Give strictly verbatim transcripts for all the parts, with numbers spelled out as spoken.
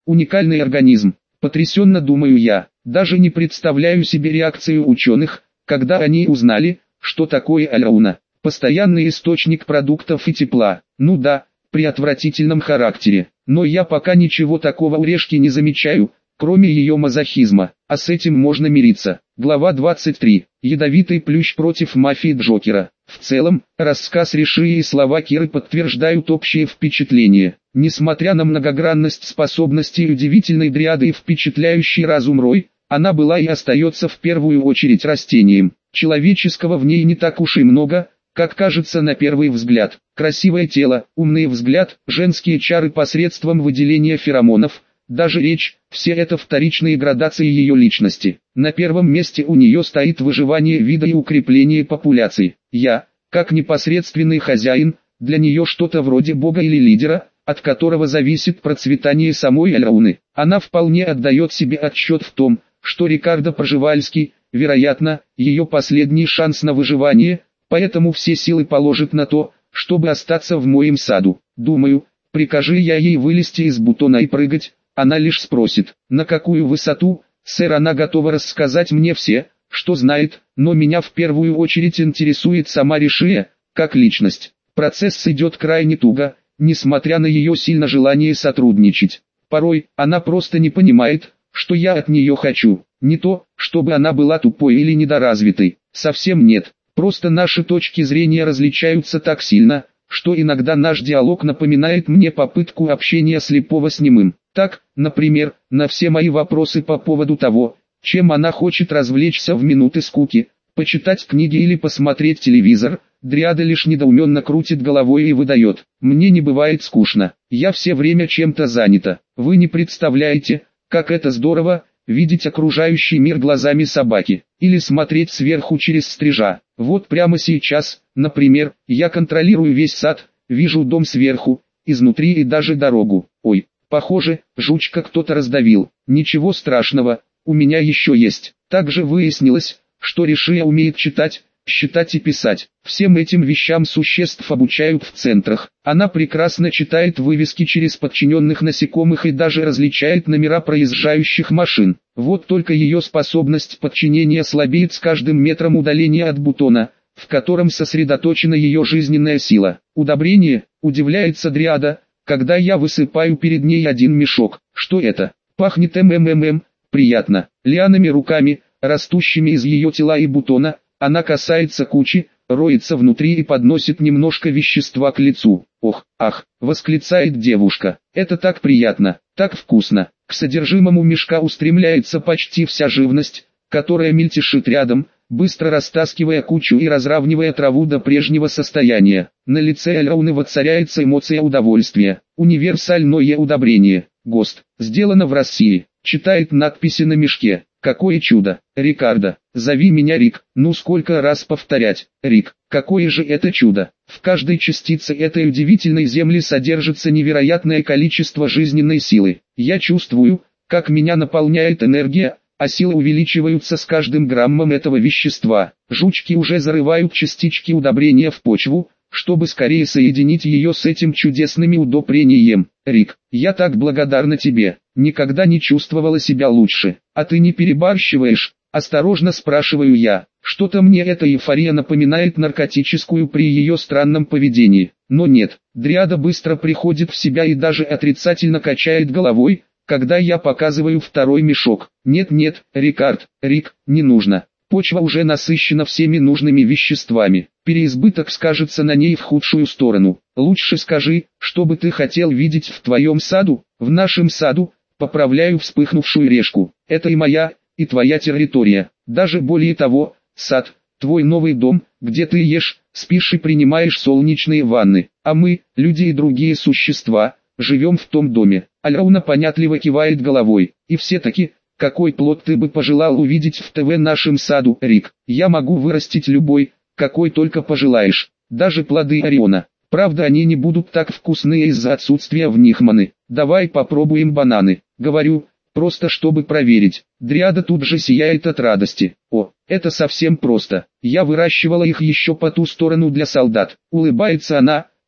Уникальный организм. Потрясенно думаю я. Даже не представляю себе реакцию ученых, когда они узнали, что такое альрауна. Постоянный источник продуктов и тепла. Ну да, при отвратительном характере. Но я пока ничего такого у решки не замечаю, кроме ее мазохизма, а с этим можно мириться. Глава двадцать три. Ядовитый плющ против мафии Джокера. В целом, рассказ Риши и слова Киры подтверждают общее впечатление. Несмотря на многогранность способностей удивительной дриады и впечатляющий разум Рой, она была и остается в первую очередь растением. Человеческого в ней не так уж и много, как кажется на первый взгляд. Красивое тело, умный взгляд, женские чары посредством выделения феромонов, даже речь, все это вторичные градации ее личности. На первом месте у нее стоит выживание вида и укрепление популяции. Я, как непосредственный хозяин, для нее что-то вроде бога или лидера, от которого зависит процветание самой альрауны. Она вполне отдает себе отчет в том, что Рикардо Пржевальский, вероятно, ее последний шанс на выживание, поэтому все силы положит на то, чтобы остаться в моем саду. Думаю, прикажи я ей вылезти из бутона и прыгать, она лишь спросит, на какую высоту. Сэр, она готова рассказать мне все, что знает, но меня в первую очередь интересует сама Ришия, как личность. Процесс идет крайне туго, несмотря на ее сильное желание сотрудничать. Порой, она просто не понимает, что я от нее хочу. Не то, чтобы она была тупой или недоразвитой, совсем нет. Просто наши точки зрения различаются так сильно, что иногда наш диалог напоминает мне попытку общения слепого с немым. Так, например, на все мои вопросы по поводу того, чем она хочет развлечься в минуты скуки, почитать книги или посмотреть телевизор, дриада лишь недоуменно крутит головой и выдает: «Мне не бывает скучно, я все время чем-то занята». Вы не представляете, как это здорово, видеть окружающий мир глазами собаки, или смотреть сверху через стрижа. Вот прямо сейчас, например, я контролирую весь сад, вижу дом сверху, изнутри и даже дорогу. Ой, похоже, жучка кто-то раздавил. Ничего страшного, у меня еще есть. Также выяснилось, что Ришия умеет читать, считать и писать. Всем этим вещам существ обучают в центрах. Она прекрасно читает вывески через подчиненных насекомых и даже различает номера проезжающих машин. Вот только ее способность подчинения слабеет с каждым метром удаления от бутона, в котором сосредоточена ее жизненная сила. Удобрение, удивляется дриада, когда я высыпаю перед ней один мешок. Что это? Пахнет мммм, приятно. Лианами руками, растущими из ее тела и бутона, она касается кучи, роется внутри и подносит немножко вещества к лицу. «Ох, ах!» — восклицает девушка. «Это так приятно, так вкусно!» К содержимому мешка устремляется почти вся живность, которая мельтешит рядом, быстро растаскивая кучу и разравнивая траву до прежнего состояния. На лице альрауны воцаряется эмоция удовольствия. Универсальное удобрение. ГОСТ. Сделано в России. Читает надписи на мешке. Какое чудо. Рикардо, зови меня Рик. Ну сколько раз повторять. Рик, какое же это чудо. В каждой частице этой удивительной земли содержится невероятное количество жизненной силы. Я чувствую, как меня наполняет энергия, а силы увеличиваются с каждым граммом этого вещества. Жучки уже зарывают частички удобрения в почву, чтобы скорее соединить ее с этим чудесным удобрением. Рик, я так благодарна тебе, никогда не чувствовала себя лучше. А ты не перебарщиваешь? Осторожно спрашиваю я. Что-то мне эта эйфория напоминает наркотическую при ее странном поведении. Но нет, дриада быстро приходит в себя и даже отрицательно качает головой, когда я показываю второй мешок. Нет-нет, Рикард, Рик, не нужно. Почва уже насыщена всеми нужными веществами. Переизбыток скажется на ней в худшую сторону. Лучше скажи, что бы ты хотел видеть в твоем саду, в нашем саду. Поправляю вспыхнувшую решку. Это и моя, и твоя территория. Даже более того, сад, твой новый дом, где ты ешь, спишь и принимаешь солнечные ванны. А мы, люди и другие существа, живем в том доме. Альрауна понятливо кивает головой. И все-таки, какой плод ты бы пожелал увидеть в ТВ нашем саду, Рик? Я могу вырастить любой, какой только пожелаешь. Даже плоды Ориона. Правда, они не будут так вкусные из-за отсутствия в них маны. Давай попробуем бананы. Говорю, просто чтобы проверить. Дриада тут же сияет от радости. О, это совсем просто. Я выращивала их еще по ту сторону для солдат. Улыбается она,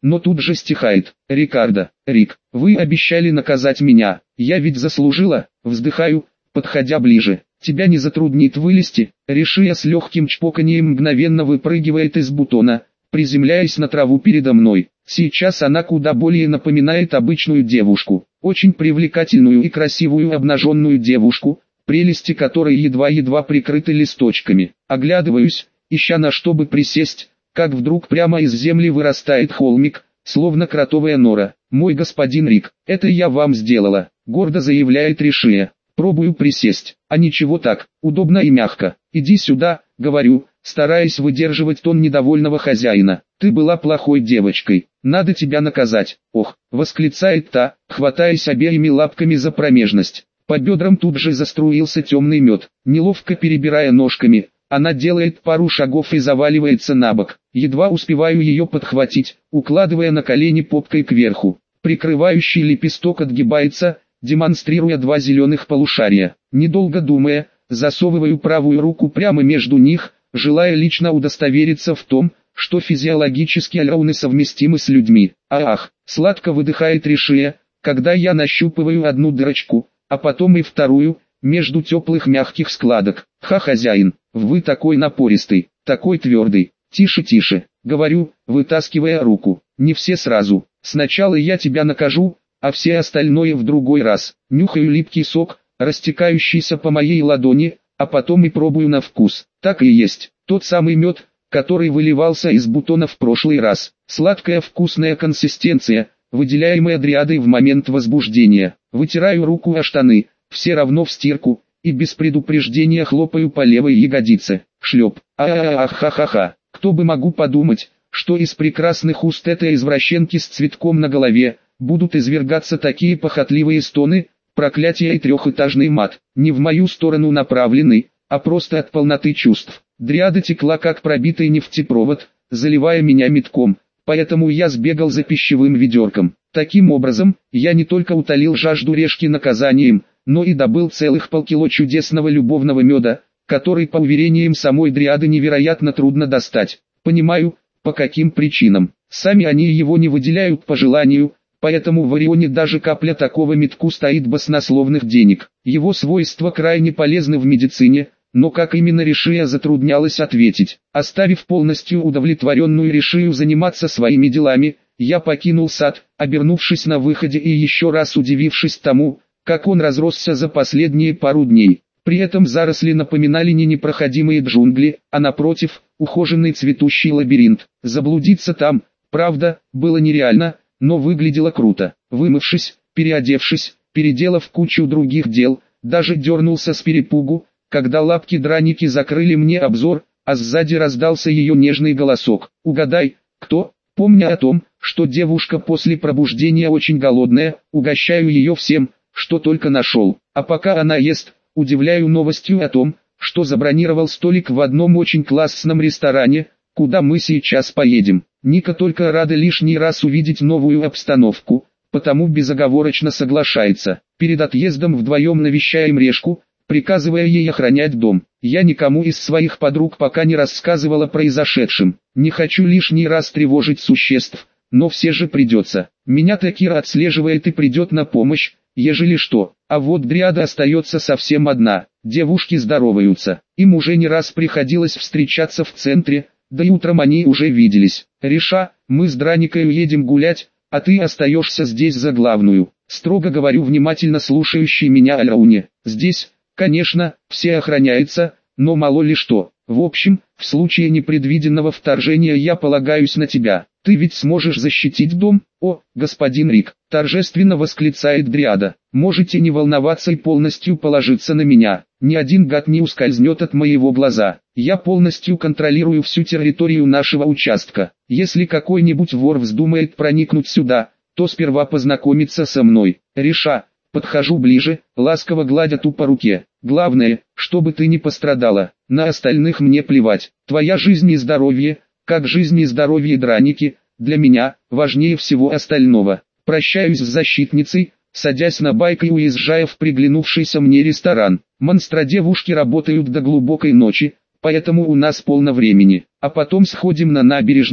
но тут же стихает. Рикардо, Рик, вы обещали наказать меня, я ведь заслужила, вздыхаю, подходя ближе. Тебя не затруднит вылезти, Ришия с легким чпоканьем мгновенно выпрыгивает из бутона, приземляясь на траву передо мной. Сейчас она куда более напоминает обычную девушку, очень привлекательную и красивую обнаженную девушку, прелести которой едва-едва прикрыты листочками. Оглядываюсь, ища на что бы присесть, как вдруг прямо из земли вырастает холмик, словно кротовая нора. «Мой господин Рик, это я вам сделала», — гордо заявляет Ришия. Пробую присесть, а ничего так, удобно и мягко. «Иди сюда», — говорю, стараясь выдерживать тон недовольного хозяина. «Ты была плохой девочкой, надо тебя наказать». «Ох», — восклицает та, хватаясь обеими лапками за промежность. По бедрам тут же заструился темный мед. Неловко перебирая ножками, она делает пару шагов и заваливается на бок. Едва успеваю ее подхватить, укладывая на колени попкой кверху. Прикрывающий лепесток отгибается, демонстрируя два зеленых полушария. Недолго думая, засовываю правую руку прямо между них, желая лично удостовериться в том, что физиологически альрауны совместимы с людьми. Ах, сладко выдыхает Ришия, когда я нащупываю одну дырочку, а потом и вторую, между теплых мягких складок. Ха, хозяин, вы такой напористый, такой твердый. Тише, тише, говорю, вытаскивая руку. Не все сразу. Сначала я тебя накажу, а все остальное в другой раз. Нюхаю липкий сок, растекающийся по моей ладони, а потом и пробую на вкус. Так и есть, тот самый мед, который выливался из бутона в прошлый раз. Сладкая вкусная консистенция, выделяемая дриадой в момент возбуждения. Вытираю руку о штаны, все равно в стирку, и без предупреждения хлопаю по левой ягодице. Шлеп. А-а-а-ха-ха-ха. Кто бы могу подумать, что из прекрасных уст этой извращенки с цветком на голове будут извергаться такие похотливые стоны, проклятия и трехэтажный мат. Не в мою сторону направлены, а просто от полноты чувств. Дриада текла как пробитый нефтепровод, заливая меня метком, поэтому я сбегал за пищевым ведерком. Таким образом, я не только утолил жажду решки наказанием, но и добыл целых полкило чудесного любовного меда, который по уверениям самой Дриады невероятно трудно достать. Понимаю, по каким причинам. Сами они его не выделяют по желанию, поэтому в Орионе даже капля такого медку стоит баснословных денег. Его свойства крайне полезны в медицине, но как именно Ришия затруднялась ответить. Оставив полностью удовлетворенную Ришию заниматься своими делами, я покинул сад, обернувшись на выходе и еще раз удивившись тому, как он разросся за последние пару дней. При этом заросли напоминали не непроходимые джунгли, а напротив, ухоженный цветущий лабиринт. Заблудиться там, правда, было нереально, но выглядело круто. Вымывшись, переодевшись, переделав кучу других дел, даже дернулся с перепугу, когда лапки-драники закрыли мне обзор, а сзади раздался ее нежный голосок. «Угадай, кто?» Помня о том, что девушка после пробуждения очень голодная, угощаю ее всем, что только нашел. А пока она ест, удивляю новостью о том, что забронировал столик в одном очень классном ресторане, куда мы сейчас поедем. Ника только рада лишний раз увидеть новую обстановку, потому безоговорочно соглашается. Перед отъездом вдвоем навещаем Решку, приказывая ей охранять дом. Я никому из своих подруг пока не рассказывала о произошедшем. Не хочу лишний раз тревожить существ, но все же придется. Меня-то Кира отслеживает и придет на помощь, ежели что. А вот Дриада остается совсем одна. Девушки здороваются. Им уже не раз приходилось встречаться в центре, да и утром они уже виделись. «Реша, мы с Драникой уедем гулять, а ты остаешься здесь за главную», строго говорю внимательно слушающей меня Альрауне. «Здесь, конечно, все охраняется, но мало ли что. В общем, в случае непредвиденного вторжения я полагаюсь на тебя. Ты ведь сможешь защитить дом?» «О, господин Рик», торжественно восклицает Дриада, «можете не волноваться и полностью положиться на меня. Ни один гад не ускользнет от моего глаза. Я полностью контролирую всю территорию нашего участка. Если какой-нибудь вор вздумает проникнуть сюда, то сперва познакомится со мной». «Реша». Подхожу ближе, ласково гладя ту по руке. «Главное, чтобы ты не пострадала, на остальных мне плевать. Твоя жизнь и здоровье, как жизнь и здоровье Драники, для меня, важнее всего остального». Прощаюсь с защитницей, садясь на байк и уезжая в приглянувшийся мне ресторан. Монстродевушки работают до глубокой ночи, поэтому у нас полно времени. А потом сходим на набережную,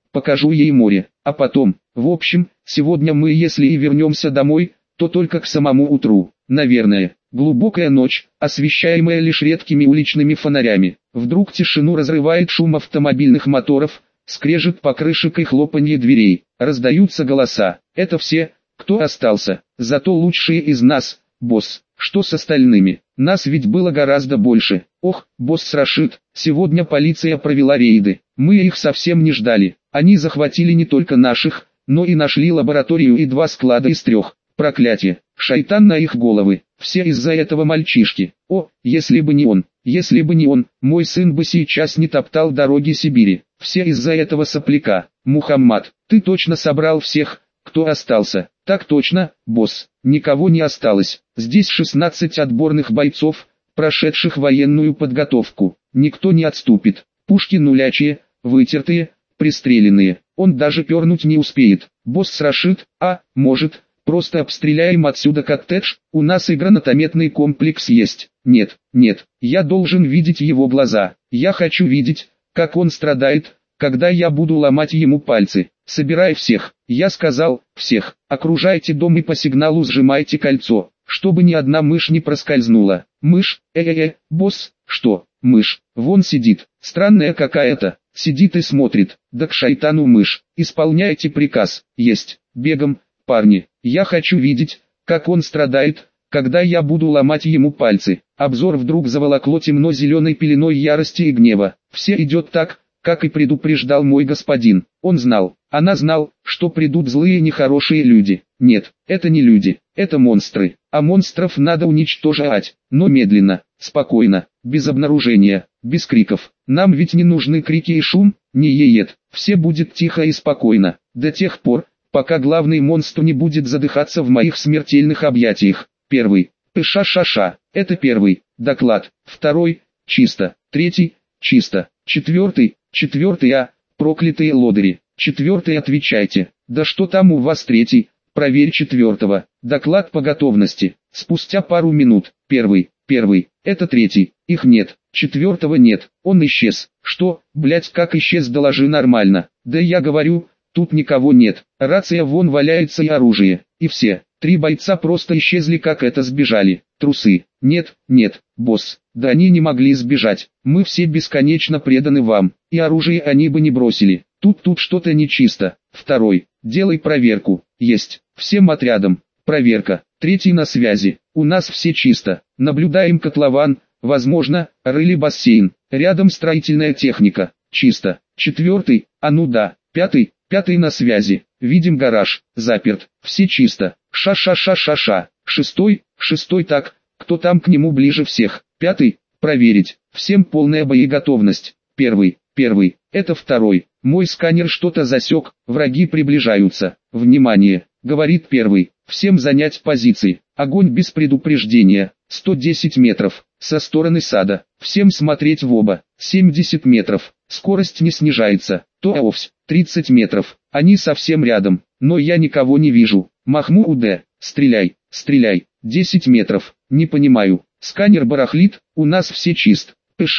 покажу ей море, а потом, в общем, сегодня мы если и вернемся домой, то только к самому утру, наверное. Глубокая ночь, освещаемая лишь редкими уличными фонарями. Вдруг тишину разрывает шум автомобильных моторов, скрежет покрышек и хлопанье дверей. Раздаются голоса. Это все, кто остался. Зато лучшие из нас, босс. Что с остальными? Нас ведь было гораздо больше. Ох, босс Рашид, сегодня полиция провела рейды. Мы их совсем не ждали. Они захватили не только наших, но и нашли лабораторию и два склада из трех. Проклятие, шайтан на их головы, все из-за этого мальчишки. О, если бы не он, если бы не он, мой сын бы сейчас не топтал дороги Сибири. Все из-за этого сопляка. Мухаммад, ты точно собрал всех, кто остался? Так точно, босс, никого не осталось. Здесь шестнадцать отборных бойцов, прошедших военную подготовку. Никто не отступит. Пушки нулячие, вытертые, пристреленные. Он даже пернуть не успеет. Босс Рашид, а, может... Просто обстреляем отсюда коттедж, у нас и гранатометный комплекс есть. Нет, нет, я должен видеть его глаза. Я хочу видеть, как он страдает, когда я буду ломать ему пальцы. Собирай всех, я сказал, всех. Окружайте дом и по сигналу сжимайте кольцо, чтобы ни одна мышь не проскользнула. Мышь, э-э-э, босс, что, мышь, вон сидит, странная какая-то, сидит и смотрит. Да к шайтану мышь, исполняйте приказ, есть, бегом. Парни, я хочу видеть, как он страдает, когда я буду ломать ему пальцы. Обзор вдруг заволокло темно-зеленой пеленой ярости и гнева. Все идет так, как и предупреждал мой господин. Он знал, она знал, что придут злые нехорошие люди. Нет, это не люди, это монстры. А монстров надо уничтожать, но медленно, спокойно, без обнаружения, без криков. Нам ведь не нужны крики и шум, не еет. Все будет тихо и спокойно, до тех пор, пока главный монстр не будет задыхаться в моих смертельных объятиях. Первый. Пыша-ша-ша. Это первый. Доклад. Второй. Чисто. Третий. Чисто. Четвертый. Четвертый. А. Проклятые лодыри. Четвертый. Отвечайте. Да что там у вас третий? Проверь четвертого. Доклад по готовности. Спустя пару минут. Первый. Первый. Это третий. Их нет. Четвертого нет. Он исчез. Что, блять, как исчез, доложи нормально. Да я говорю... Тут никого нет, рация вон валяется и оружие, и все, три бойца просто исчезли, как это сбежали, трусы. Нет, нет, босс, да они не могли сбежать, мы все бесконечно преданы вам, и оружие они бы не бросили, тут тут что-то нечисто. Второй, делай проверку, есть, всем отрядом, проверка. Третий на связи, у нас все чисто, наблюдаем котлован, возможно, рыли бассейн, рядом строительная техника, чисто. Четвертый, а ну да, пятый, Пятый на связи. Видим гараж. Заперт. Все чисто. Ша-ша-ша-ша-ша. Шестой. Шестой так. Кто там к нему ближе всех? Пятый. Проверить. Всем полная боеготовность. Первый. Первый. Это второй. Мой сканер что-то засек. Враги приближаются. Внимание. Говорит первый. Всем занять позиции. Огонь без предупреждения. сто десять метров. Со стороны сада. Всем смотреть в оба. семьдесят метров. Скорость не снижается. То овсь. тридцать метров. Они совсем рядом. Но я никого не вижу. Махмуд, стреляй, стреляй. десять метров. Не понимаю. Сканер барахлит. У нас все чист.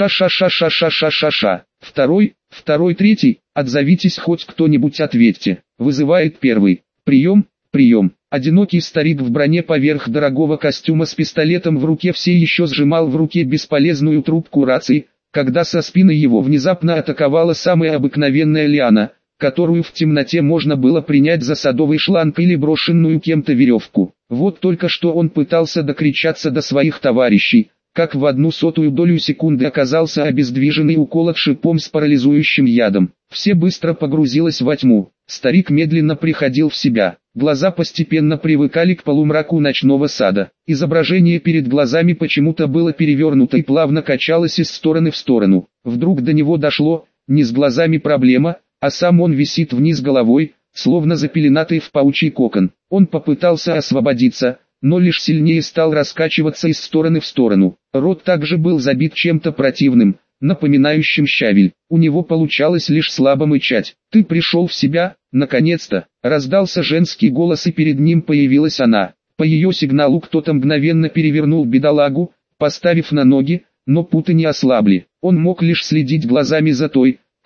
Пыша-ша-ша-ша-ша-ша-ша. Второй, второй, третий. Отзовитесь хоть кто-нибудь, ответьте. Вызывает первый. Прием, прием. Одинокий старик в броне поверх дорогого костюма с пистолетом в руке все еще сжимал в руке бесполезную трубку рации, когда со спины его внезапно атаковала самая обыкновенная лиана, которую в темноте можно было принять за садовый шланг или брошенную кем-то веревку. Вот только что он пытался докричаться до своих товарищей, как в одну сотую долю секунды оказался обездвижен и уколот шипом с парализующим ядом. Все быстро погрузилось во тьму. Старик медленно приходил в себя. Глаза постепенно привыкали к полумраку ночного сада. Изображение перед глазами почему-то было перевернуто и плавно качалось из стороны в сторону. Вдруг до него дошло, не с глазами проблема, а сам он висит вниз головой, словно запеленатый в паучий кокон. Он попытался освободиться, но лишь сильнее стал раскачиваться из стороны в сторону. Рот также был забит чем-то противным, напоминающим щавель. У него получалось лишь слабо мычать. «Ты пришел в себя, наконец-то!» Раздался женский голос, и перед ним появилась она. По ее сигналу кто-то мгновенно перевернул бедолагу, поставив на ноги, но путы не ослабли. Он мог лишь следить глазами за той, кто,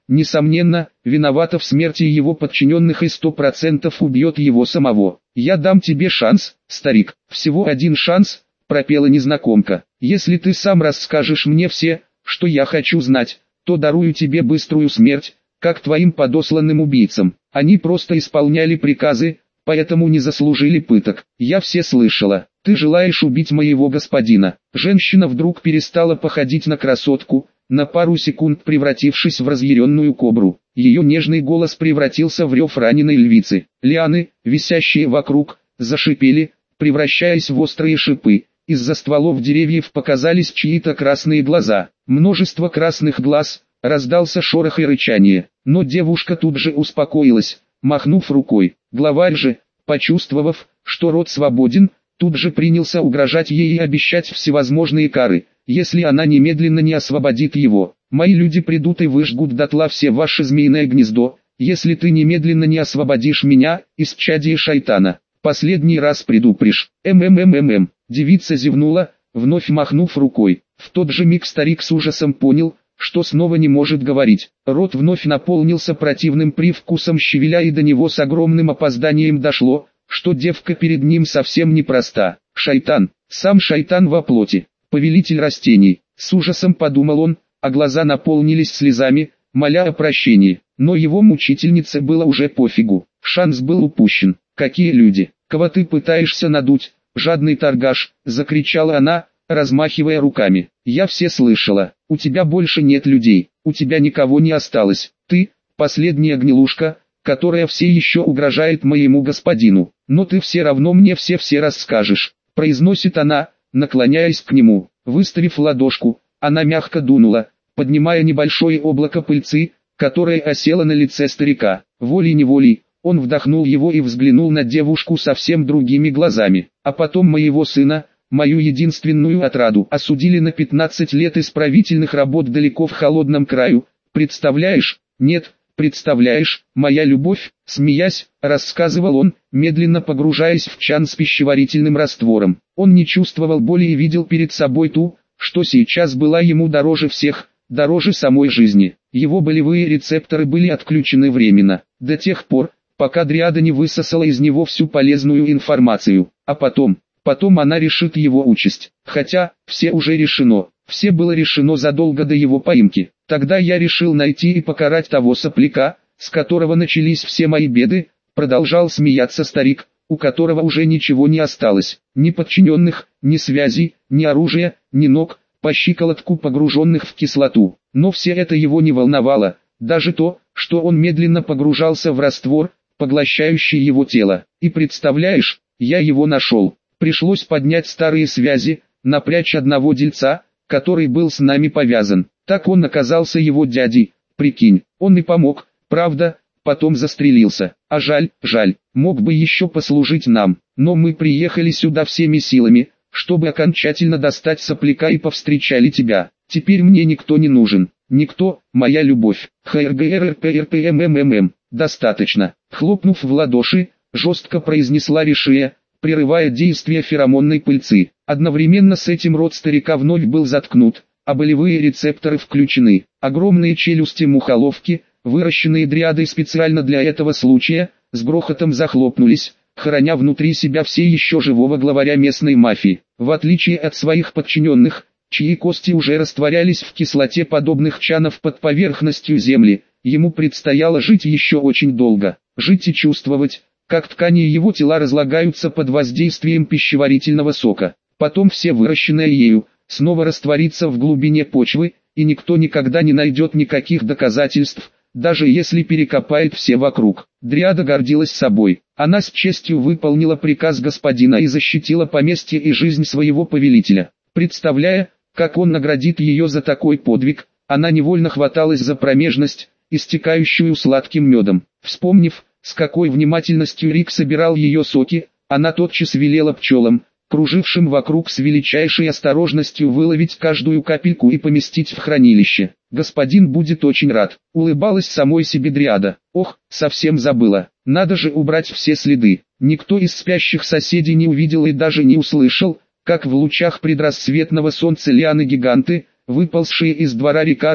несомненно, виновата в смерти его подчиненных и сто процентов убьет его самого. «Я дам тебе шанс, старик, всего один шанс», — пропела незнакомка. «Если ты сам расскажешь мне все, что я хочу знать, то дарую тебе быструю смерть, как твоим подосланным убийцам. Они просто исполняли приказы, поэтому не заслужили пыток. Я все слышала. Ты желаешь убить моего господина». Женщина вдруг перестала походить на красотку, на пару секунд превратившись в разъяренную кобру. Ее нежный голос превратился в рев раненой львицы. Лианы, висящие вокруг, зашипели, превращаясь в острые шипы. Из-за стволов деревьев показались чьи-то красные глаза. Множество красных глаз, раздался шорох и рычание. Но девушка тут же успокоилась, махнув рукой. Главарь же, почувствовав, что рот свободен, тут же принялся угрожать ей и обещать всевозможные кары, если она немедленно не освободит его. «Мои люди придут и выжгут дотла все ваше змеиное гнездо, если ты немедленно не освободишь меня, исчадие шайтана. Последний раз предупрежь». «Ммммм». Девица зевнула, вновь махнув рукой. В тот же миг старик с ужасом понял, что снова не может говорить. Рот вновь наполнился противным привкусом щавеля, и до него с огромным опозданием дошло, что девка перед ним совсем непроста. Шайтан, сам шайтан во плоти, повелитель растений. С ужасом подумал он, а глаза наполнились слезами, моля о прощении. Но его мучительнице было уже пофигу. Шанс был упущен. «Какие люди? Кого ты пытаешься надуть, жадный торгаш?» — закричала она, размахивая руками. «Я все слышала. У тебя больше нет людей, у тебя никого не осталось. Ты — последняя гнилушка, которая все еще угрожает моему господину. Но ты все равно мне все-все расскажешь», — произносит она, наклоняясь к нему. Выставив ладошку, она мягко дунула, поднимая небольшое облако пыльцы, которое осело на лице старика. Волей-неволей, он вдохнул его и взглянул на девушку совсем другими глазами. «А потом моего сына, мою единственную отраду, осудили на пятнадцать лет исправительных работ далеко в холодном краю. Представляешь? Нет, представляешь, моя любовь», — смеясь, рассказывал он, медленно погружаясь в чан с пищеварительным раствором. Он не чувствовал боли и видел перед собой ту, что сейчас была ему дороже всех, дороже самой жизни. Его болевые рецепторы были отключены временно, до тех пор, пока дриада не высосала из него всю полезную информацию. А потом, потом она решит его участь. Хотя, все уже решено, все было решено задолго до его поимки. Тогда я решил найти и покарать того сопляка, с которого начались все мои беды, продолжал смеяться старик, у которого уже ничего не осталось, ни подчиненных, ни связей, ни оружия, ни ног, по щиколотку погруженных в кислоту. Но все это его не волновало, даже то, что он медленно погружался в раствор, поглощающий его тело. И представляешь, я его нашел. Пришлось поднять старые связи, напрячь одного дельца, который был с нами повязан. Так он оказался его дядей, прикинь, он и помог, правда, потом застрелился. А жаль, жаль, мог бы еще послужить нам, но мы приехали сюда всеми силами, чтобы окончательно достать сопляка, и повстречали тебя. Теперь мне никто не нужен, никто, моя любовь. ХРГРРПРПМММ, достаточно. Хлопнув в ладоши, жестко произнесла Ришия, прерывая действие феромонной пыльцы. Одновременно с этим рот старика вновь был заткнут, а болевые рецепторы включены. Огромные челюсти мухоловки, выращенные дриадой специально для этого случая, с грохотом захлопнулись, храня внутри себя все еще живого главаря местной мафии. В отличие от своих подчиненных, чьи кости уже растворялись в кислоте подобных чанов под поверхностью земли, ему предстояло жить еще очень долго, жить и чувствовать, как ткани его тела разлагаются под воздействием пищеварительного сока. Потом все выращенное ею, снова растворится в глубине почвы, и никто никогда не найдет никаких доказательств, даже если перекопает все вокруг. Дриада гордилась собой. Она с честью выполнила приказ господина и защитила поместье и жизнь своего повелителя. Представляя, как он наградит ее за такой подвиг, она невольно хваталась за промежность, истекающую сладким медом. Вспомнив, с какой внимательностью Рик собирал ее соки, она тотчас велела пчелам, кружившим вокруг, с величайшей осторожностью выловить каждую капельку и поместить в хранилище. «Господин будет очень рад», — улыбалась самой себе дриада. «Ох, совсем забыла, надо же убрать все следы». Никто из спящих соседей не увидел и даже не услышал, как в лучах предрассветного солнца лианы-гиганты, выползшие из двора Рикардо,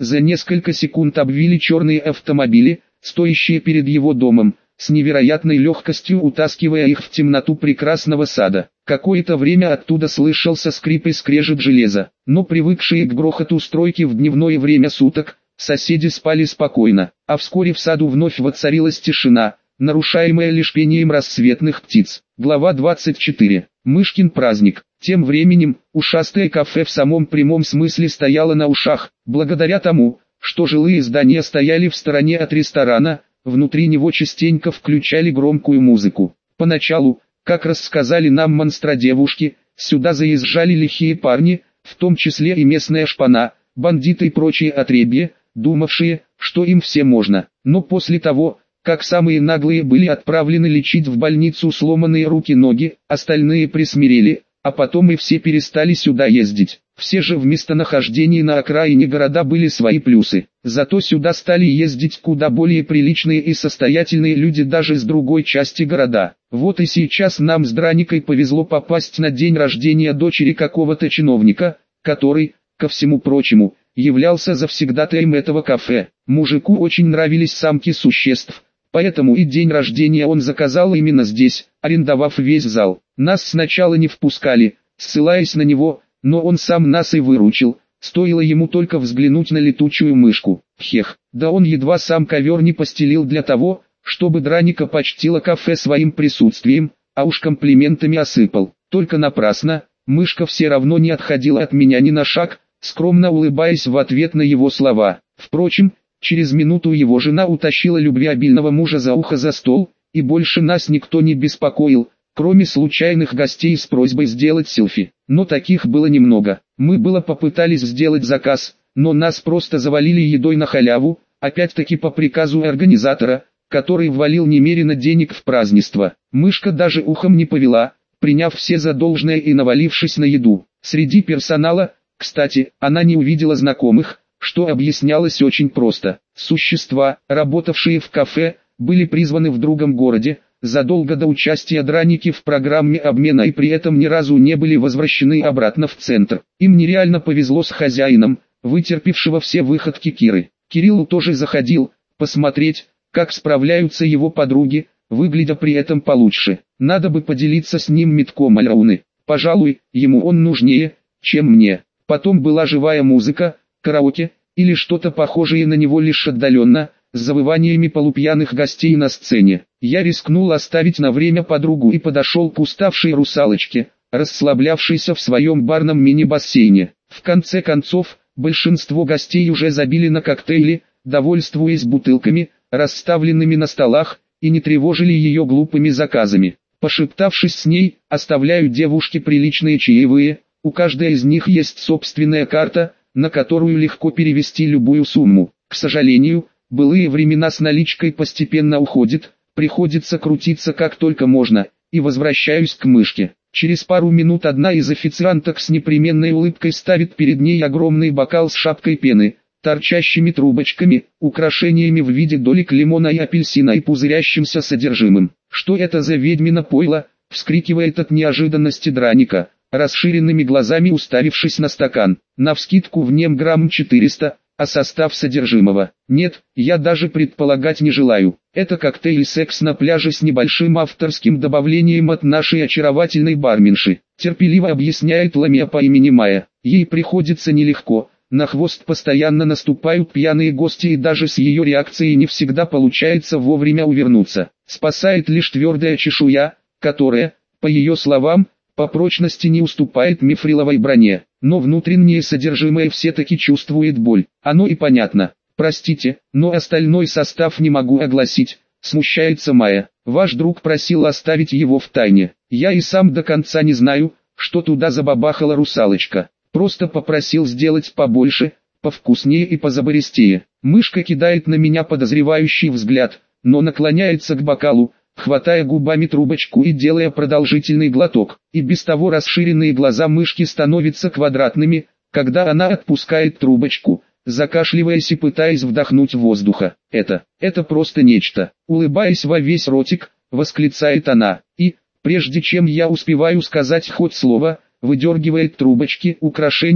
За несколько секунд обвили черные автомобили, стоящие перед его домом, с невероятной легкостью утаскивая их в темноту прекрасного сада. Какое-то время оттуда слышался скрип и скрежет железа, но привыкшие к грохоту стройки в дневное время суток, соседи спали спокойно, а вскоре в саду вновь воцарилась тишина, нарушаемая лишь пением рассветных птиц. Глава двадцать четыре. Мышкин праздник. Тем временем, ушастое кафе в самом прямом смысле стояло на ушах, благодаря тому, что жилые здания стояли в стороне от ресторана, внутри него частенько включали громкую музыку. Поначалу, как рассказали нам монстра-девушки, сюда заезжали лихие парни, в том числе и местная шпана, бандиты и прочие отребья, думавшие, что им все можно. Но после того, как самые наглые были отправлены лечить в больницу сломанные руки-ноги, остальные присмирели, а потом и все перестали сюда ездить. Все же в местонахождении на окраине города были свои плюсы. Зато сюда стали ездить куда более приличные и состоятельные люди даже с другой части города. Вот и сейчас нам с Драникой повезло попасть на день рождения дочери какого-то чиновника, который, ко всему прочему, являлся завсегдатаем этого кафе. Мужику очень нравились самки существ, поэтому и день рождения он заказал именно здесь, арендовав весь зал. Нас сначала не впускали, ссылаясь на него, но он сам нас и выручил, стоило ему только взглянуть на летучую мышку. Хех, да он едва сам ковер не постелил для того, чтобы Драника почтила кафе своим присутствием, а уж комплиментами осыпал. Только напрасно, мышка все равно не отходила от меня ни на шаг, скромно улыбаясь в ответ на его слова. Впрочем, через минуту его жена утащила любвеобильного мужа за ухо за стол, и больше нас никто не беспокоил, кроме случайных гостей с просьбой сделать селфи. Но таких было немного. Мы было попытались сделать заказ, но нас просто завалили едой на халяву, опять-таки по приказу организатора, который ввалил немерено денег в празднество. Мышка даже ухом не повела, приняв все за должное и навалившись на еду. Среди персонала, кстати, она не увидела знакомых, что объяснялось очень просто. Существа, работавшие в кафе, были призваны в другом городе, задолго до участия Драники в программе обмена, и при этом ни разу не были возвращены обратно в центр. Им нереально повезло с хозяином, вытерпевшего все выходки Киры. Кириллу тоже заходил посмотреть, как справляются его подруги, выглядя при этом получше. Надо бы поделиться с ним метком Альрауны. Пожалуй, ему он нужнее, чем мне. Потом была живая музыка, караоке, или что-то похожее на него лишь отдаленно, с завываниями полупьяных гостей на сцене. Я рискнул оставить на время подругу и подошел к уставшей русалочке, расслаблявшейся в своем барном мини-бассейне. В конце концов, большинство гостей уже забили на коктейли, довольствуясь бутылками, расставленными на столах, и не тревожили ее глупыми заказами. Пошептавшись с ней, оставляю девушке приличные чаевые, у каждой из них есть собственная карта, на которую легко перевести любую сумму. К сожалению, былые времена с наличкой постепенно уходят, приходится крутиться как только можно, и возвращаюсь к мышке. Через пару минут одна из официанток с непременной улыбкой ставит перед ней огромный бокал с шапкой пены, торчащими трубочками, украшениями в виде долек лимона и апельсина и пузырящимся содержимым. «Что это за ведьмино пойло?» — вскрикивает от неожиданности Драника, расширенными глазами уставившись на стакан. Навскидку в нем грамм четыреста, а состав содержимого нет, я даже предполагать не желаю. Это коктейль «Секс на пляже» с небольшим авторским добавлением от нашей очаровательной барменши. Терпеливо объясняет Ламия по имени Майя. Ей приходится нелегко, на хвост постоянно наступают пьяные гости, и даже с ее реакцией не всегда получается вовремя увернуться. Спасает лишь твердая чешуя, которая, по ее словам, по прочности не уступает мифриловой броне, но внутреннее содержимое все-таки чувствует боль. Оно и понятно. Простите, но остальной состав не могу огласить, смущается Майя. Ваш друг просил оставить его в тайне. Я и сам до конца не знаю, что туда забабахала русалочка. Просто попросил сделать побольше, повкуснее и позабористее. Мышка кидает на меня подозревающий взгляд, но наклоняется к бокалу, хватая губами трубочку и делая продолжительный глоток. И без того расширенные глаза мышки становятся квадратными, когда она отпускает трубочку, закашливаясь и пытаясь вдохнуть воздуха. Это, это просто нечто. Улыбаясь во весь ротик, восклицает она, и, прежде чем я успеваю сказать хоть слово, выдергивает трубочки, украшения,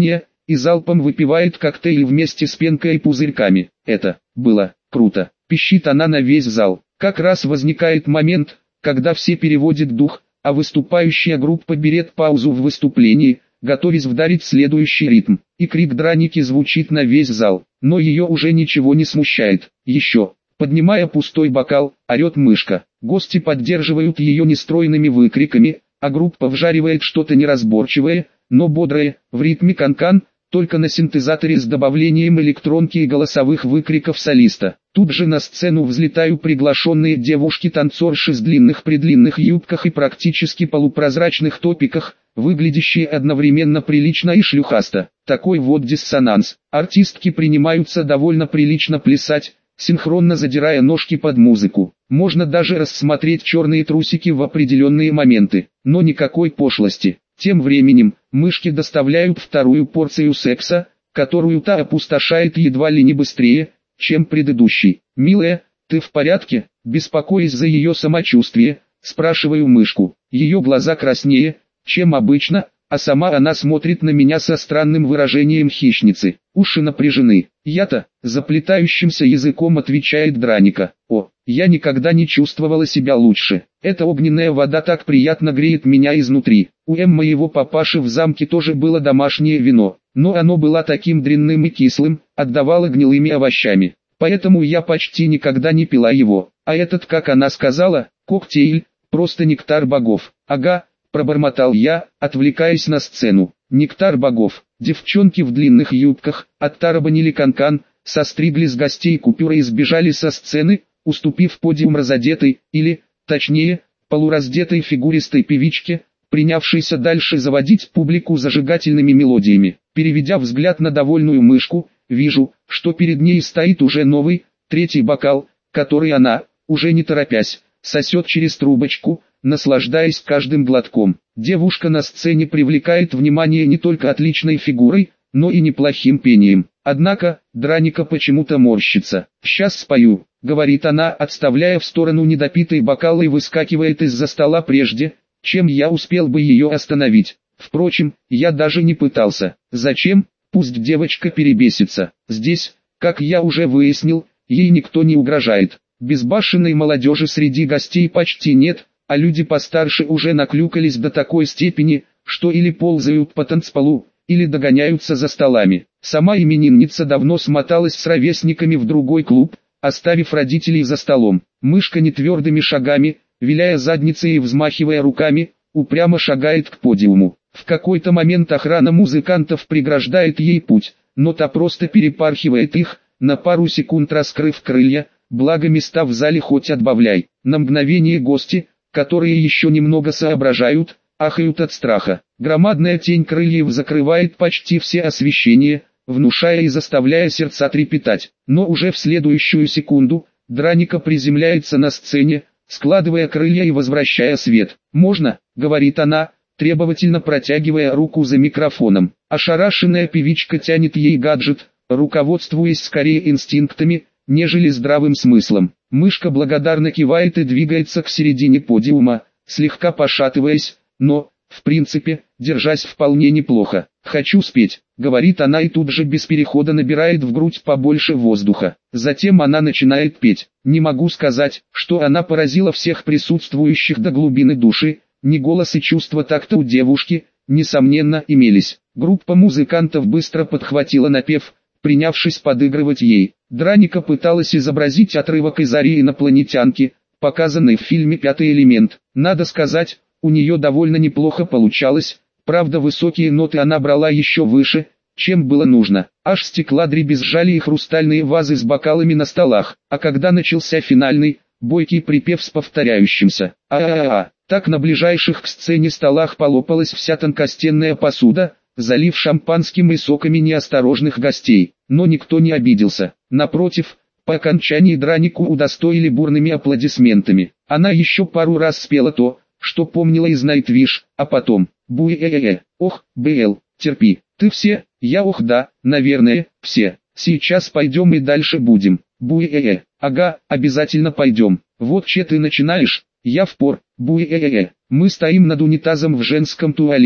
и залпом выпивает коктейль вместе с пенкой и пузырьками. Это было круто. Пищит она на весь зал. Как раз возникает момент, когда все переводят дух, а выступающая группа берет паузу в выступлении, готовясь вдарить следующий ритм. И крик Драники звучит на весь зал, но ее уже ничего не смущает. Еще, поднимая пустой бокал, орет мышка. Гости поддерживают ее нестройными выкриками, а группа вжаривает что-то неразборчивое, но бодрое, в ритме канкан, только на синтезаторе с добавлением электронки и голосовых выкриков солиста. Тут же на сцену взлетают приглашенные девушки-танцорши с длинных-предлинных юбках и практически полупрозрачных топиках, выглядящие одновременно прилично и шлюхасто. Такой вот диссонанс. Артистки принимаются довольно прилично плясать, синхронно задирая ножки под музыку. Можно даже рассмотреть черные трусики в определенные моменты, но никакой пошлости. Тем временем, мышки доставляют вторую порцию секса, которую та опустошает едва ли не быстрее, чем предыдущий. «Милая, ты в порядке?» Беспокоясь за ее самочувствие, спрашиваю мышку. Ее глаза краснее, чем обычно, а сама она смотрит на меня со странным выражением хищницы. Уши напряжены. «Я-то», заплетающимся языком отвечает Драника. «О, я никогда не чувствовала себя лучше. Эта огненная вода так приятно греет меня изнутри. У М моего папаши в замке тоже было домашнее вино, но оно было таким дрянным и кислым, отдавало гнилыми овощами. Поэтому я почти никогда не пила его. А этот, как она сказала, коктейль, просто нектар богов». «Ага», пробормотал я, отвлекаясь на сцену. «Нектар богов». Девчонки в длинных юбках, оттарабанили канкан, состригли с гостей купюры и сбежали со сцены, уступив подиум разодетой, или, точнее, полураздетой фигуристой певичке, принявшейся дальше заводить публику зажигательными мелодиями. Переведя взгляд на довольную мышку, вижу, что перед ней стоит уже новый, третий бокал, который она, уже не торопясь, сосет через трубочку, наслаждаясь каждым глотком. Девушка на сцене привлекает внимание не только отличной фигурой, но и неплохим пением. Однако, Драника почему-то морщится. «Сейчас спою», — говорит она, отставляя в сторону недопитый бокал и выскакивает из-за стола прежде, чем я успел бы ее остановить. Впрочем, я даже не пытался. Зачем? Пусть девочка перебесится. Здесь, как я уже выяснил, ей никто не угрожает. Безбашенной молодежи среди гостей почти нет, а люди постарше уже наклюкались до такой степени, что или ползают по танцполу, или догоняются за столами. Сама именинница давно смоталась с ровесниками в другой клуб, оставив родителей за столом. Мышка нетвердыми шагами, виляя задницей и взмахивая руками, упрямо шагает к подиуму. В какой-то момент охрана музыкантов преграждает ей путь, но та просто перепархивает их, на пару секунд раскрыв крылья, благо места в зале хоть отбавляй. На мгновение гости, которые еще немного соображают, ахают от страха. Громадная тень крыльев закрывает почти все освещения, внушая и заставляя сердца трепетать. Но уже в следующую секунду, Драника приземляется на сцене, складывая крылья и возвращая свет. «Можно?» — говорит она, требовательно протягивая руку за микрофоном. Ошарашенная певичка тянет ей гаджет, руководствуясь скорее инстинктами, нежели здравым смыслом. Мышка благодарно кивает и двигается к середине подиума, слегка пошатываясь, но, в принципе, держась вполне неплохо. «Хочу спеть», — говорит она и тут же без перехода набирает в грудь побольше воздуха. Затем она начинает петь. Не могу сказать, что она поразила всех присутствующих до глубины души, ни голос и чувства так-то у девушки, несомненно, имелись. Группа музыкантов быстро подхватила напев, принявшись подыгрывать ей. Драника пыталась изобразить отрывок из арии инопланетянки, показанной в фильме «Пятый элемент». Надо сказать, у нее довольно неплохо получалось, правда высокие ноты она брала еще выше, чем было нужно. Аж стекла дребезжали и хрустальные вазы с бокалами на столах. А когда начался финальный, бойкий припев с повторяющимся «А-а-а», так на ближайших к сцене столах полопалась вся тонкостенная посуда, залив шампанским и соками неосторожных гостей. Но никто не обиделся. Напротив, по окончании Дранику удостоили бурными аплодисментами. Она еще пару раз спела то, что помнила из Nightwish, а потом «Буэ-э-э, ох, Б.Л., терпи, ты все?» Я ох да, наверное, все. Сейчас пойдем и дальше будем. Буэ-э-э, ага, обязательно пойдем. Вот че ты начинаешь, я впор. Буэ-э-э, мы стоим над унитазом в женском туалете.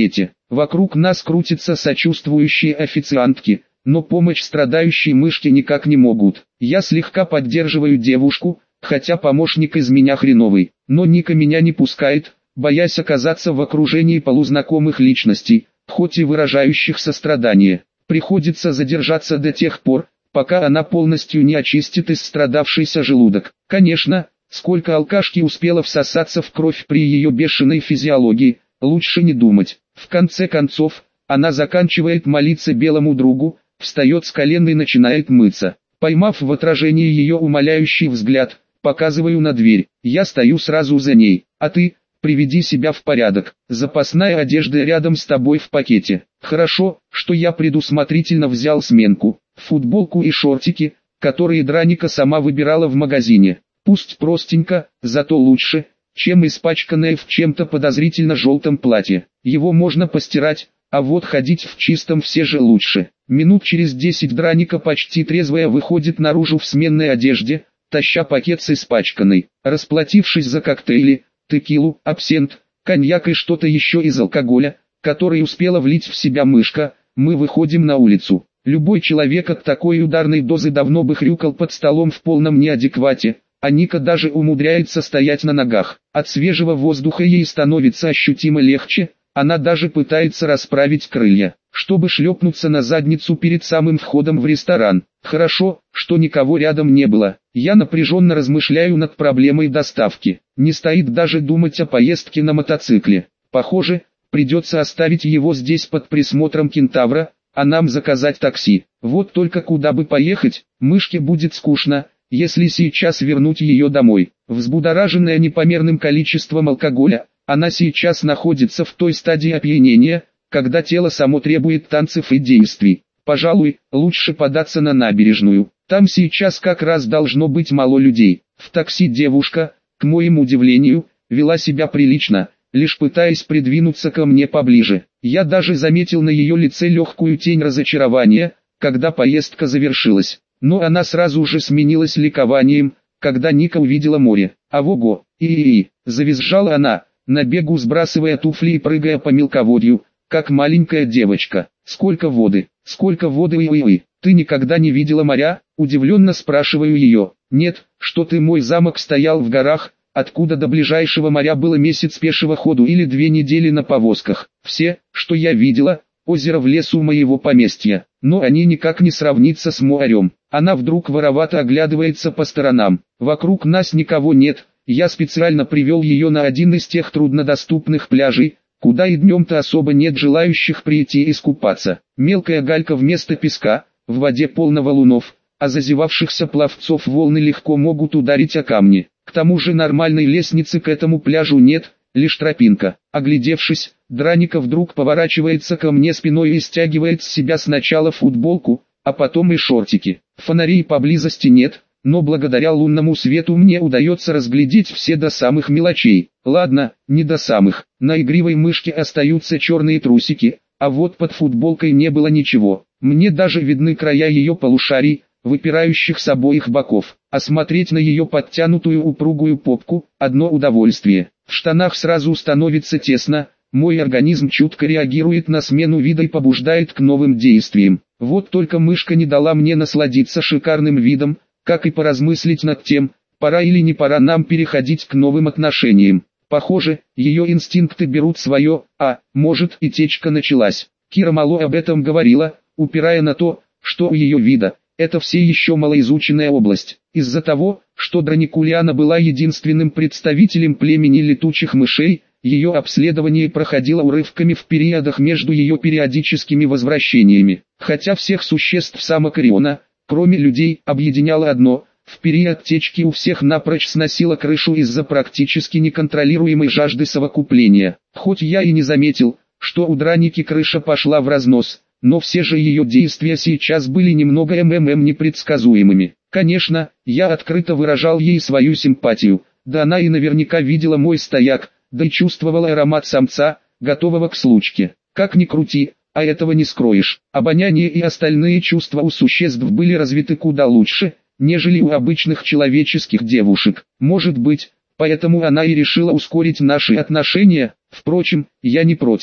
Вокруг нас крутятся сочувствующие официантки, но помочь страдающей мышке никак не могут. Я слегка поддерживаю девушку, хотя помощник из меня хреновый, но Ника меня не пускает, боясь оказаться в окружении полузнакомых личностей, хоть и выражающих сострадание. Приходится задержаться до тех пор, пока она полностью не очистит истрадавшийся желудок. Конечно, сколько алкашки успела всосаться в кровь при ее бешеной физиологии, лучше не думать. В конце концов, она заканчивает молиться белому другу, встает с колен и начинает мыться. Поймав в отражении ее умоляющий взгляд, показываю на дверь. Я стою сразу за ней. А ты, приведи себя в порядок. Запасная одежда рядом с тобой в пакете. Хорошо, что я предусмотрительно взял сменку. Футболку и шортики, которые Драника сама выбирала в магазине. Пусть простенько, зато лучше, чем испачканное в чем-то подозрительно желтом платье. Его можно постирать, а вот ходить в чистом все же лучше. Минут через десять Драника почти трезвая выходит наружу в сменной одежде, таща пакет с испачканной. Расплатившись за коктейли, текилу, абсент, коньяк и что-то еще из алкоголя, который успела влить в себя мышка, мы выходим на улицу. Любой человек от такой ударной дозы давно бы хрюкал под столом в полном неадеквате, а Ника даже умудряется стоять на ногах. От свежего воздуха ей становится ощутимо легче, она даже пытается расправить крылья, чтобы шлепнуться на задницу перед самым входом в ресторан. Хорошо, что никого рядом не было. Я напряженно размышляю над проблемой доставки. Не стоит даже думать о поездке на мотоцикле. Похоже, придется оставить его здесь под присмотром кентавра, а нам заказать такси. Вот только куда бы поехать, мышке будет скучно, если сейчас вернуть ее домой. Взбудораженная непомерным количеством алкоголя, она сейчас находится в той стадии опьянения, когда тело само требует танцев и действий. Пожалуй, лучше податься на набережную. Там сейчас как раз должно быть мало людей. В такси девушка, к моему удивлению, вела себя прилично, лишь пытаясь придвинуться ко мне поближе. Я даже заметил на ее лице легкую тень разочарования, когда поездка завершилась. Но она сразу же сменилась ликованием, когда Ника увидела море. «Авого, и-и-и!» — завизжала она, на бегу сбрасывая туфли и прыгая по мелководью, как маленькая девочка. «Сколько воды, сколько воды, и-и-и! Ты никогда не видела моря?» — удивленно спрашиваю ее. «Нет, что ты, мой замок стоял в горах, откуда до ближайшего моря было месяц пешего ходу или две недели на повозках. Все, что я видела, озеро в лесу моего поместья, но они никак не сравнится с морем». Она вдруг воровато оглядывается по сторонам. Вокруг нас никого нет, я специально привел ее на один из тех труднодоступных пляжей, куда и днем-то особо нет желающих прийти искупаться. Мелкая галька вместо песка, в воде полно валунов, а зазевавшихся пловцов волны легко могут ударить о камни. К тому же нормальной лестницы к этому пляжу нет, лишь тропинка. Оглядевшись, Драника вдруг поворачивается ко мне спиной и стягивает с себя сначала футболку, а потом и шортики. Фонарей поблизости нет, но благодаря лунному свету мне удается разглядеть все до самых мелочей. Ладно, не до самых. На игривой мышке остаются черные трусики, а вот под футболкой не было ничего. Мне даже видны края ее полушарий, выпирающих с обоих боков. А смотреть на ее подтянутую упругую попку – одно удовольствие. В штанах сразу становится тесно, мой организм чутко реагирует на смену вида и побуждает к новым действиям. Вот только мышка не дала мне насладиться шикарным видом, как и поразмыслить над тем, пора или не пора нам переходить к новым отношениям. Похоже, ее инстинкты берут свое, а, может, и течка началась. Кира мало об этом говорила, упирая на то, что у ее вида это все еще малоизученная область. Из-за того, что Драникулиана была единственным представителем племени летучих мышей, ее обследование проходило урывками в периодах между ее периодическими возвращениями. Хотя всех существ самок Ориона, кроме людей, объединяло одно – в период течки у всех напрочь сносило крышу из-за практически неконтролируемой жажды совокупления. Хоть я и не заметил, что у Драники крыша пошла в разнос, но все же ее действия сейчас были немного МММ непредсказуемыми. Конечно, я открыто выражал ей свою симпатию, да она и наверняка видела мой стояк, да и чувствовала аромат самца, готового к случке. Как ни крути, а этого не скроешь. Обоняние и остальные чувства у существ были развиты куда лучше, нежели у обычных человеческих девушек. Может быть, поэтому она и решила ускорить наши отношения. Впрочем, я не против.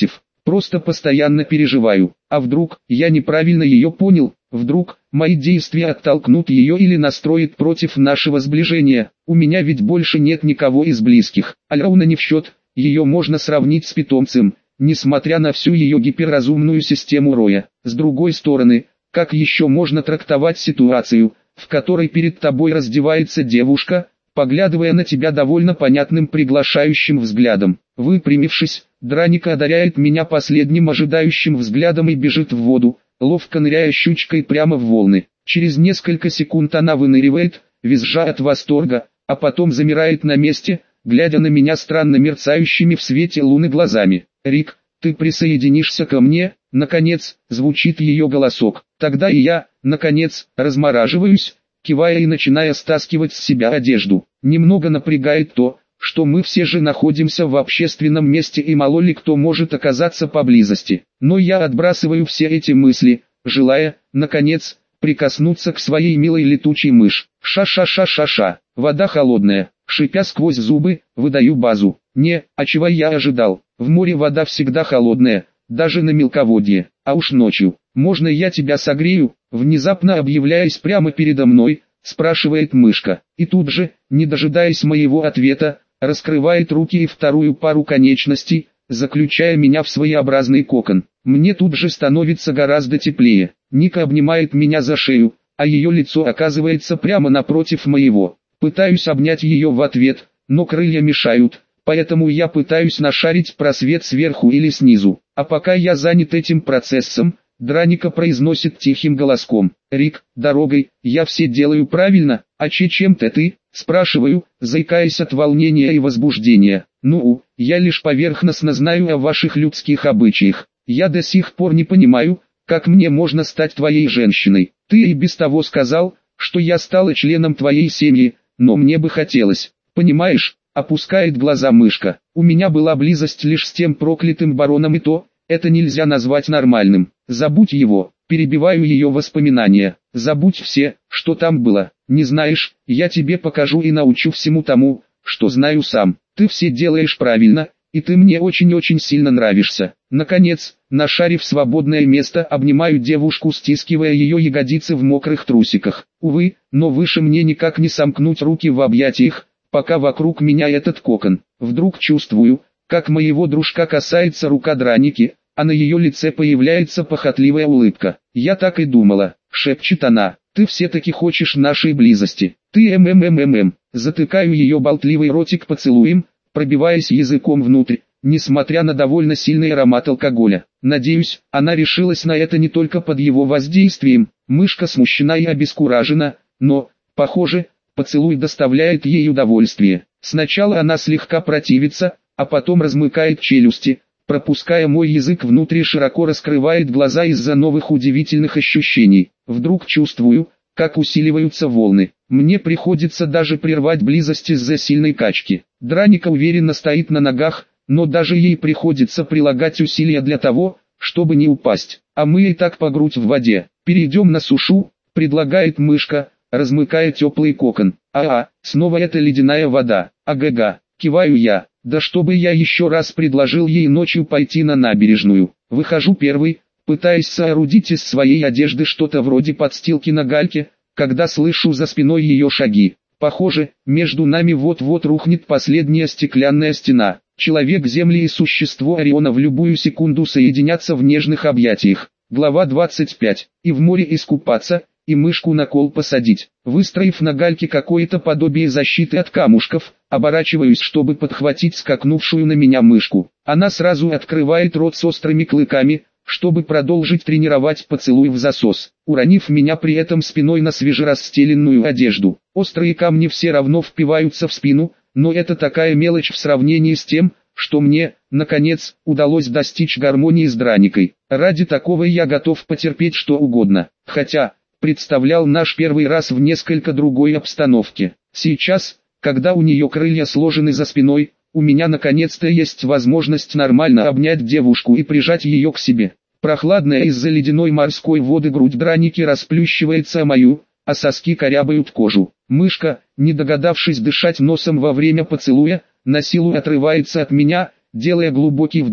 просто постоянно переживаю. А вдруг, я неправильно ее понял, вдруг, мои действия оттолкнут ее или настроят против нашего сближения. У меня ведь больше нет никого из близких. Алауна не в счет, ее можно сравнить с питомцем, несмотря на всю ее гиперразумную систему роя. С другой стороны, как еще можно трактовать ситуацию, в которой перед тобой раздевается девушка, поглядывая на тебя довольно понятным приглашающим взглядом. Выпрямившись, Драника одаряет меня последним ожидающим взглядом и бежит в воду, ловко ныряя щучкой прямо в волны. Через несколько секунд она выныривает, визжа от восторга, а потом замирает на месте, глядя на меня странно мерцающими в свете луны глазами. «Рик, ты присоединишься ко мне?» Наконец, звучит ее голосок. Тогда и я, наконец, размораживаюсь, кивая и начиная стаскивать с себя одежду. Немного напрягает то, что мы все же находимся в общественном месте и мало ли кто может оказаться поблизости. Но я отбрасываю все эти мысли, желая, наконец, прикоснуться к своей милой летучей мышь. Ша-ша-ша-ша-ша, вода холодная, шипя сквозь зубы, выдаю базу. Не, а чего я ожидал, в море вода всегда холодная, даже на мелководье, а уж ночью. «Можно я тебя согрею?» Внезапно объявляясь прямо передо мной, спрашивает мышка, и тут же, не дожидаясь моего ответа, раскрывает руки и вторую пару конечностей, заключая меня в своеобразный кокон. Мне тут же становится гораздо теплее. Ника обнимает меня за шею, а ее лицо оказывается прямо напротив моего. Пытаюсь обнять ее в ответ, но крылья мешают, поэтому я пытаюсь нашарить просвет сверху или снизу. А пока я занят этим процессом, Драника произносит тихим голоском: «Рик, дорогой, я все делаю правильно, а че чем-то ты?» Спрашиваю, заикаясь от волнения и возбуждения. «Ну, я лишь поверхностно знаю о ваших людских обычаях. Я до сих пор не понимаю, как мне можно стать твоей женщиной. Ты и без того сказал, что я стала членом твоей семьи, но мне бы хотелось, понимаешь?» Опускает глаза мышка. «У меня была близость лишь с тем проклятым бароном, и то, это нельзя назвать нормальным. Забудь его». Перебиваю ее воспоминания. «Забудь все, что там было. Не знаешь, я тебе покажу и научу всему тому, что знаю сам. Ты все делаешь правильно, и ты мне очень-очень сильно нравишься». Наконец, нашарив свободное место, обнимаю девушку, стискивая ее ягодицы в мокрых трусиках. Увы, но выше мне никак не сомкнуть руки в объятиях, пока вокруг меня этот кокон. Вдруг чувствую, как моего дружка касается рука Драники, а на ее лице появляется похотливая улыбка. «Я так и думала», — шепчет она, — «ты все-таки хочешь нашей близости. Ты мммммм». Затыкаю ее болтливый ротик поцелуем, пробиваясь языком внутрь, несмотря на довольно сильный аромат алкоголя. Надеюсь, она решилась на это не только под его воздействием. Мышка смущена и обескуражена, но, похоже, поцелуй доставляет ей удовольствие. Сначала она слегка противится, а потом размыкает челюсти, пропуская мой язык внутрь и широко раскрывает глаза из-за новых удивительных ощущений. Вдруг чувствую, как усиливаются волны. Мне приходится даже прервать близость из-за сильной качки. Драника уверенно стоит на ногах, но даже ей приходится прилагать усилия для того, чтобы не упасть. А мы и так по грудь в воде. «Перейдем на сушу», — предлагает мышка, размыкая теплый кокон. «А-а, снова эта ледяная вода. Ага-га», — киваю я. Да чтобы я еще раз предложил ей ночью пойти на набережную. Выхожу первый, пытаясь соорудить из своей одежды что-то вроде подстилки на гальке, когда слышу за спиной ее шаги. Похоже, между нами вот-вот рухнет последняя стеклянная стена. Человек Земли и существо Ориона в любую секунду соединятся в нежных объятиях. Глава двадцать пять. И в море искупаться, и мышку на кол посадить. Выстроив на гальке какое-то подобие защиты от камушков, оборачиваюсь, чтобы подхватить скакнувшую на меня мышку. Она сразу открывает рот с острыми клыками, чтобы продолжить тренировать поцелуй в засос, уронив меня при этом спиной на свежерастеленную одежду. Острые камни все равно впиваются в спину, но это такая мелочь в сравнении с тем, что мне, наконец, удалось достичь гармонии с Драникой. Ради такого я готов потерпеть что угодно, хотя представлял наш первый раз в несколько другой обстановке. Сейчас, когда у нее крылья сложены за спиной, у меня наконец-то есть возможность нормально обнять девушку и прижать ее к себе. Прохладная из-за ледяной морской воды грудь Драники расплющивается о мою, а соски корябают кожу. Мышка, не догадавшись дышать носом во время поцелуя, на силу отрывается от меня, делая глубокий вдох,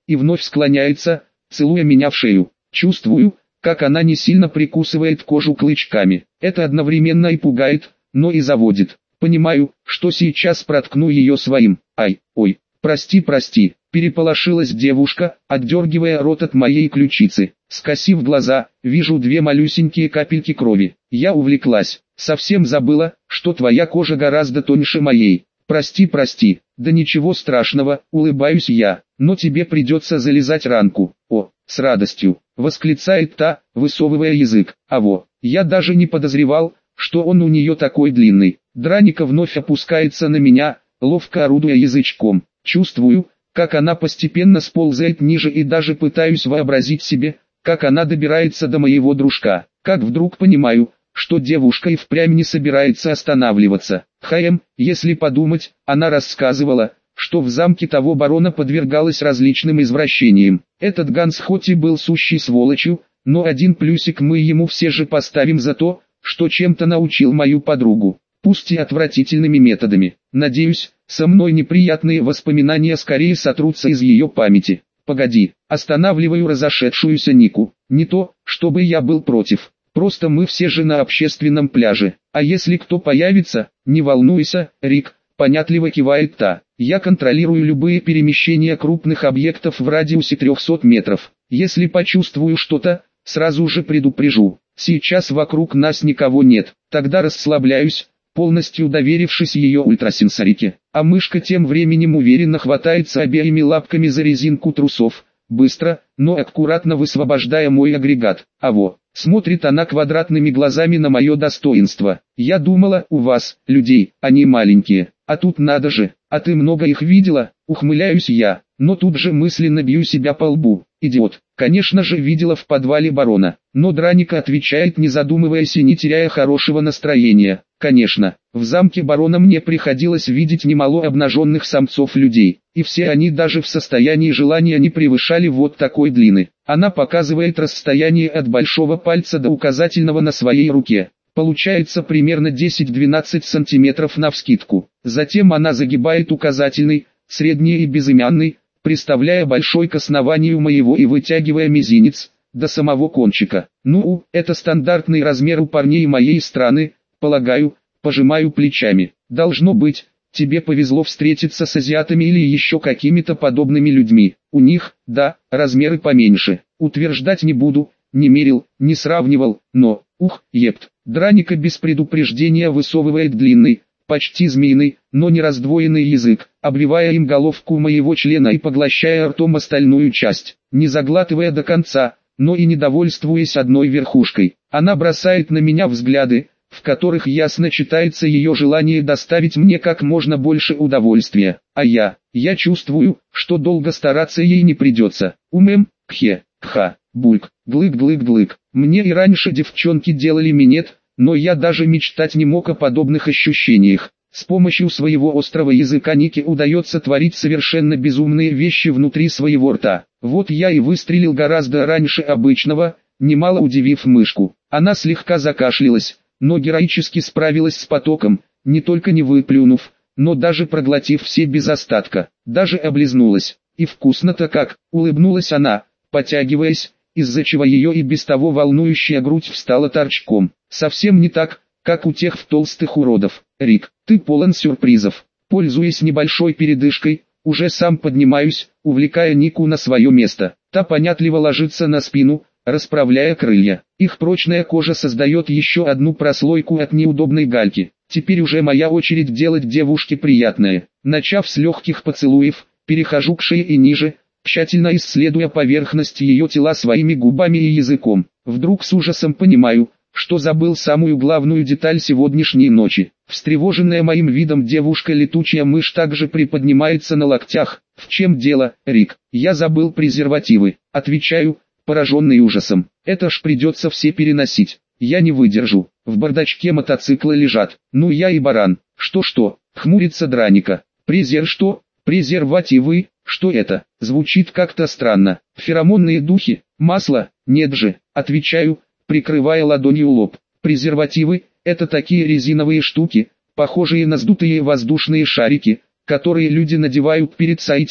и вновь склоняется, целуя меня в шею. Чувствую, как она не сильно прикусывает кожу клычками. Это одновременно и пугает, но и заводит. Понимаю, что сейчас проткну ее своим. Ай, ой, прости, прости. Переполошилась девушка, отдергивая рот от моей ключицы. Скосив глаза, вижу две малюсенькие капельки крови. Я увлеклась, совсем забыла, что твоя кожа гораздо тоньше моей. Прости, прости, да ничего страшного, улыбаюсь я, но тебе придется залезать ранку. О, с радостью, восклицает та, высовывая язык. Аво, я даже не подозревал, что он у нее такой длинный. Драника вновь опускается на меня, ловко орудуя язычком. Чувствую, как она постепенно сползает ниже, и даже пытаюсь вообразить себе, как она добирается до моего дружка. Как вдруг понимаю, что девушка и впрямь не собирается останавливаться. Хаем, если подумать, она рассказывала, что в замке того барона подвергалась различным извращениям. Этот Ганс хоть и был сущей сволочью, но один плюсик мы ему все же поставим за то, что чем-то научил мою подругу. Пусть и отвратительными методами. Надеюсь, со мной неприятные воспоминания скорее сотрутся из ее памяти. Погоди, останавливаю разошедшуюся Нику. Не то, чтобы я был против. Просто мы все же на общественном пляже. А если кто появится, не волнуйся, Рик, понятливо кивает та. Я контролирую любые перемещения крупных объектов в радиусе трехсот метров. Если почувствую что-то, сразу же предупрежу. Сейчас вокруг нас никого нет. Тогда расслабляюсь, полностью доверившись ее ультрасенсорике. А мышка тем временем уверенно хватается обеими лапками за резинку трусов. Быстро, но аккуратно высвобождая мой агрегат. Аво, смотрит она квадратными глазами на мое достоинство. Я думала, у вас, людей, они маленькие. А тут надо же, а ты много их видела? Ухмыляюсь я, но тут же мысленно бью себя по лбу. Идиот, конечно же видела в подвале барона. Но Драника отвечает, не задумываясь и не теряя хорошего настроения. Конечно, в замке барона мне приходилось видеть немало обнаженных самцов людей, и все они даже в состоянии желания не превышали вот такой длины. Она показывает расстояние от большого пальца до указательного на своей руке. Получается примерно десять-двенадцать сантиметров навскидку. Затем она загибает указательный, средний и безымянный, приставляя большой к основанию моего и вытягивая мизинец до самого кончика. Ну, это стандартный размер у парней моей страны, полагаю, пожимаю плечами. Должно быть, тебе повезло встретиться с азиатами или еще какими-то подобными людьми. У них, да, размеры поменьше. Утверждать не буду, не мерил, не сравнивал, но, ух, епт. Драника без предупреждения высовывает длинный, почти змеиный, но не раздвоенный язык, обвивая им головку моего члена и поглощая ртом остальную часть, не заглатывая до конца, но и не довольствуясь одной верхушкой. Она бросает на меня взгляды, в которых ясно читается ее желание доставить мне как можно больше удовольствия. А я, я чувствую, что долго стараться ей не придется. Умем, кхе, кха, бульк, глык-глык-глык. Мне и раньше девчонки делали минет, но я даже мечтать не мог о подобных ощущениях. С помощью своего острого языка Нике удается творить совершенно безумные вещи внутри своего рта. Вот я и выстрелил гораздо раньше обычного, немало удивив мышку. Она слегка закашлялась, но героически справилась с потоком, не только не выплюнув, но даже проглотив все без остатка, даже облизнулась. И вкусно-то как, улыбнулась она, потягиваясь, из-за чего ее и без того волнующая грудь встала торчком. Совсем не так, как у тех толстых уродов. Рик, ты полон сюрпризов. Пользуясь небольшой передышкой, уже сам поднимаюсь, увлекая Нику на свое место. Та понятливо ложится на спину, расправляя крылья. Их прочная кожа создает еще одну прослойку от неудобной гальки. Теперь уже моя очередь делать девушке приятное. Начав с легких поцелуев, перехожу к шее и ниже, тщательно исследуя поверхность ее тела своими губами и языком. Вдруг с ужасом понимаю, что забыл самую главную деталь сегодняшней ночи. Встревоженная моим видом девушка-летучая мышь также приподнимается на локтях. В чем дело, Рик? Я забыл презервативы. Отвечаю, пораженный ужасом. Это ж придется все переносить. Я не выдержу. В бардачке мотоцикла лежат. Ну я и баран. Что-что? Хмурится Драника. Презер что? Презервативы? Что это? Звучит как-то странно. Феромонные духи? Масло? Нет же. Отвечаю, прикрывая ладонью лоб. Презервативы – это такие резиновые штуки, похожие на сдутые воздушные шарики, которые люди надевают перед сайтием,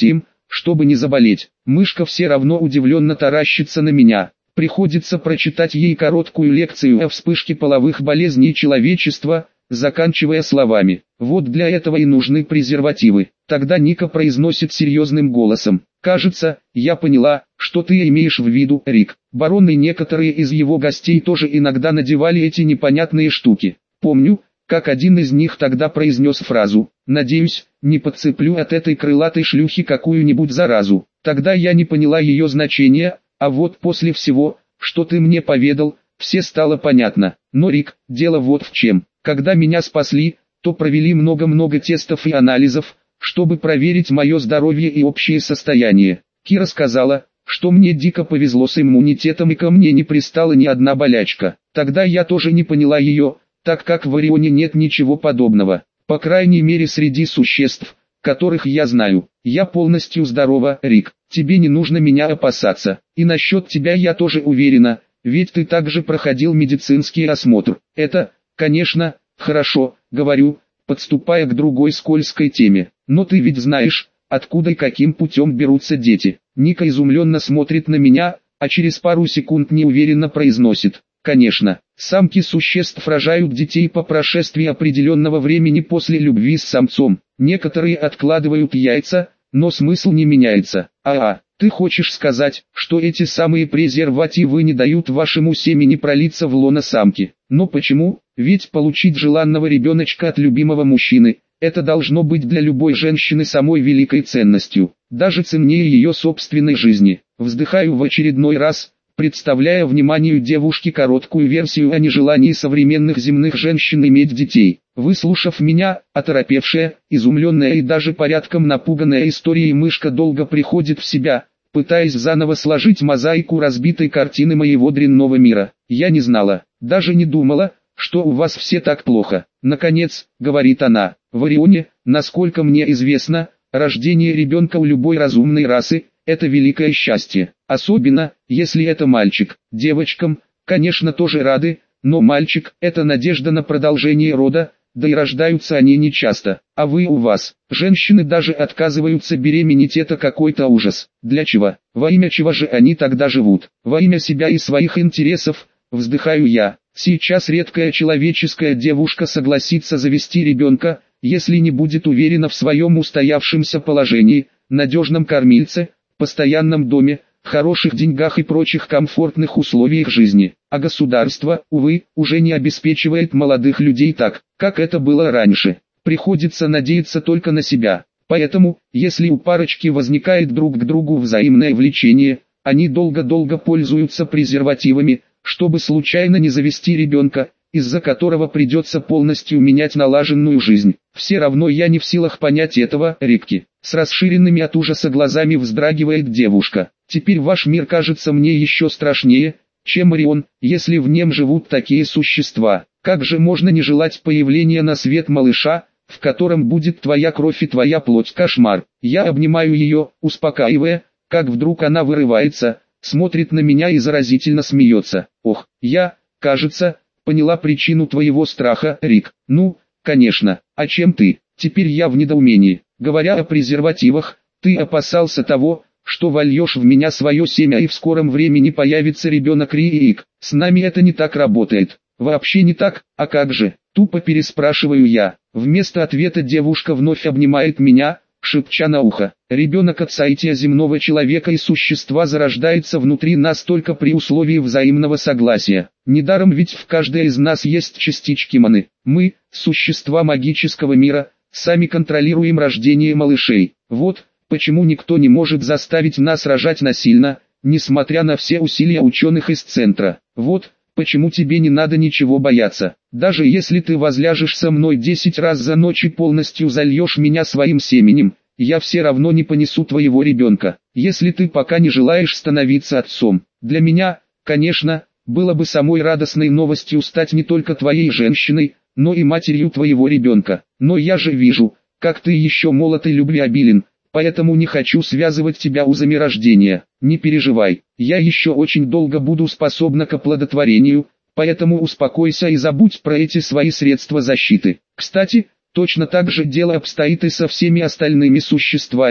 чтобы не заболеть. Мышка все равно удивленно таращится на меня. Приходится прочитать ей короткую лекцию о вспышке половых болезней человечества, заканчивая словами: «Вот для этого и нужны презервативы». Тогда Ника произносит серьезным голосом: «Кажется, я поняла, что ты имеешь в виду, Рик. Барон и некоторые из его гостей тоже иногда надевали эти непонятные штуки. Помню, как один из них тогда произнес фразу: «Надеюсь, не подцеплю от этой крылатой шлюхи какую-нибудь заразу». Тогда я не поняла ее значения, а вот после всего, что ты мне поведал, все стало понятно. Но, Рик, дело вот в чем. Когда меня спасли, то провели много-много тестов и анализов, чтобы проверить мое здоровье и общее состояние. Кира сказала, что мне дико повезло с иммунитетом и ко мне не пристала ни одна болячка. Тогда я тоже не поняла ее, так как в Орионе нет ничего подобного. По крайней мере среди существ, которых я знаю. Я полностью здорова, Рик. Тебе не нужно меня опасаться. И насчет тебя я тоже уверена, ведь ты также проходил медицинский осмотр. Это, конечно, хорошо, говорю, подступая к другой скользкой теме. Но ты ведь знаешь, откуда и каким путем берутся дети. Ника изумленно смотрит на меня, а через пару секунд неуверенно произносит: «Конечно, самки существ рожают детей по прошествии определенного времени после любви с самцом. Некоторые откладывают яйца, но смысл не меняется. А-а, ты хочешь сказать, что эти самые презервативы не дают вашему семени пролиться в лоно самки? Но почему? Ведь получить желанного ребеночка от любимого мужчины – это должно быть для любой женщины самой великой ценностью, даже ценнее ее собственной жизни». Вздыхаю в очередной раз, представляя вниманию девушки короткую версию о нежелании современных земных женщин иметь детей. Выслушав меня, оторопевшая, изумленная и даже порядком напуганная историей, мышка долго приходит в себя, пытаясь заново сложить мозаику разбитой картины моего дрянного мира. «Я не знала, даже не думала, что у вас все так плохо. Наконец, — говорит она, — в Орионе, насколько мне известно, рождение ребенка у любой разумной расы — это великое счастье. Особенно, если это мальчик. Девочкам, конечно, тоже рады, но мальчик — это надежда на продолжение рода, да и рождаются они нечасто. А вы у вас, женщины даже отказываются беременеть, это какой-то ужас. Для чего? Во имя чего же они тогда живут? Во имя себя и своих интересов, вздыхаю я. Сейчас редкая человеческая девушка согласится завести ребенка, если не будет уверена в своем устоявшемся положении, надежном кормильце, постоянном доме, хороших деньгах и прочих комфортных условиях жизни. А государство, увы, уже не обеспечивает молодых людей так, как это было раньше. Приходится надеяться только на себя. Поэтому, если у парочки возникает друг к другу взаимное влечение, они долго-долго пользуются презервативами, чтобы случайно не завести ребенка, из-за которого придется полностью менять налаженную жизнь. Все равно я не в силах понять этого, Рикки. С расширенными от ужаса глазами вздрагивает девушка. Теперь ваш мир кажется мне еще страшнее, чем Орион, если в нем живут такие существа. Как же можно не желать появления на свет малыша, в котором будет твоя кровь и твоя плоть? Кошмар. Я обнимаю ее, успокаивая, как вдруг она вырывается, смотрит на меня и заразительно смеется. Ох, я, кажется, поняла причину твоего страха, Рик. Ну, конечно, а чем ты? Теперь я в недоумении. Говоря о презервативах, ты опасался того, что вольешь в меня свое семя и в скором времени появится ребенок Рик. С нами это не так работает. Вообще не так, а как же? Тупо переспрашиваю я. Вместо ответа девушка вновь обнимает меня, шепча на ухо. Ребенок от соития земного человека и существа зарождается внутри нас только при условии взаимного согласия. Недаром ведь в каждой из нас есть частички маны. Мы, существа магического мира, сами контролируем рождение малышей. Вот почему никто не может заставить нас рожать насильно, несмотря на все усилия ученых из центра. Вот почему тебе не надо ничего бояться. Даже если ты возляжешь со мной десять раз за ночь и полностью зальешь меня своим семенем, я все равно не понесу твоего ребенка. Если ты пока не желаешь становиться отцом, для меня, конечно, было бы самой радостной новостью стать не только твоей женщиной, но и матерью твоего ребенка. Но я же вижу, как ты еще молод и любвеобилен, поэтому не хочу связывать тебя узами рождения. Не переживай, я еще очень долго буду способна к оплодотворению, поэтому успокойся и забудь про эти свои средства защиты. Кстати, точно так же дело обстоит и со всеми остальными существами,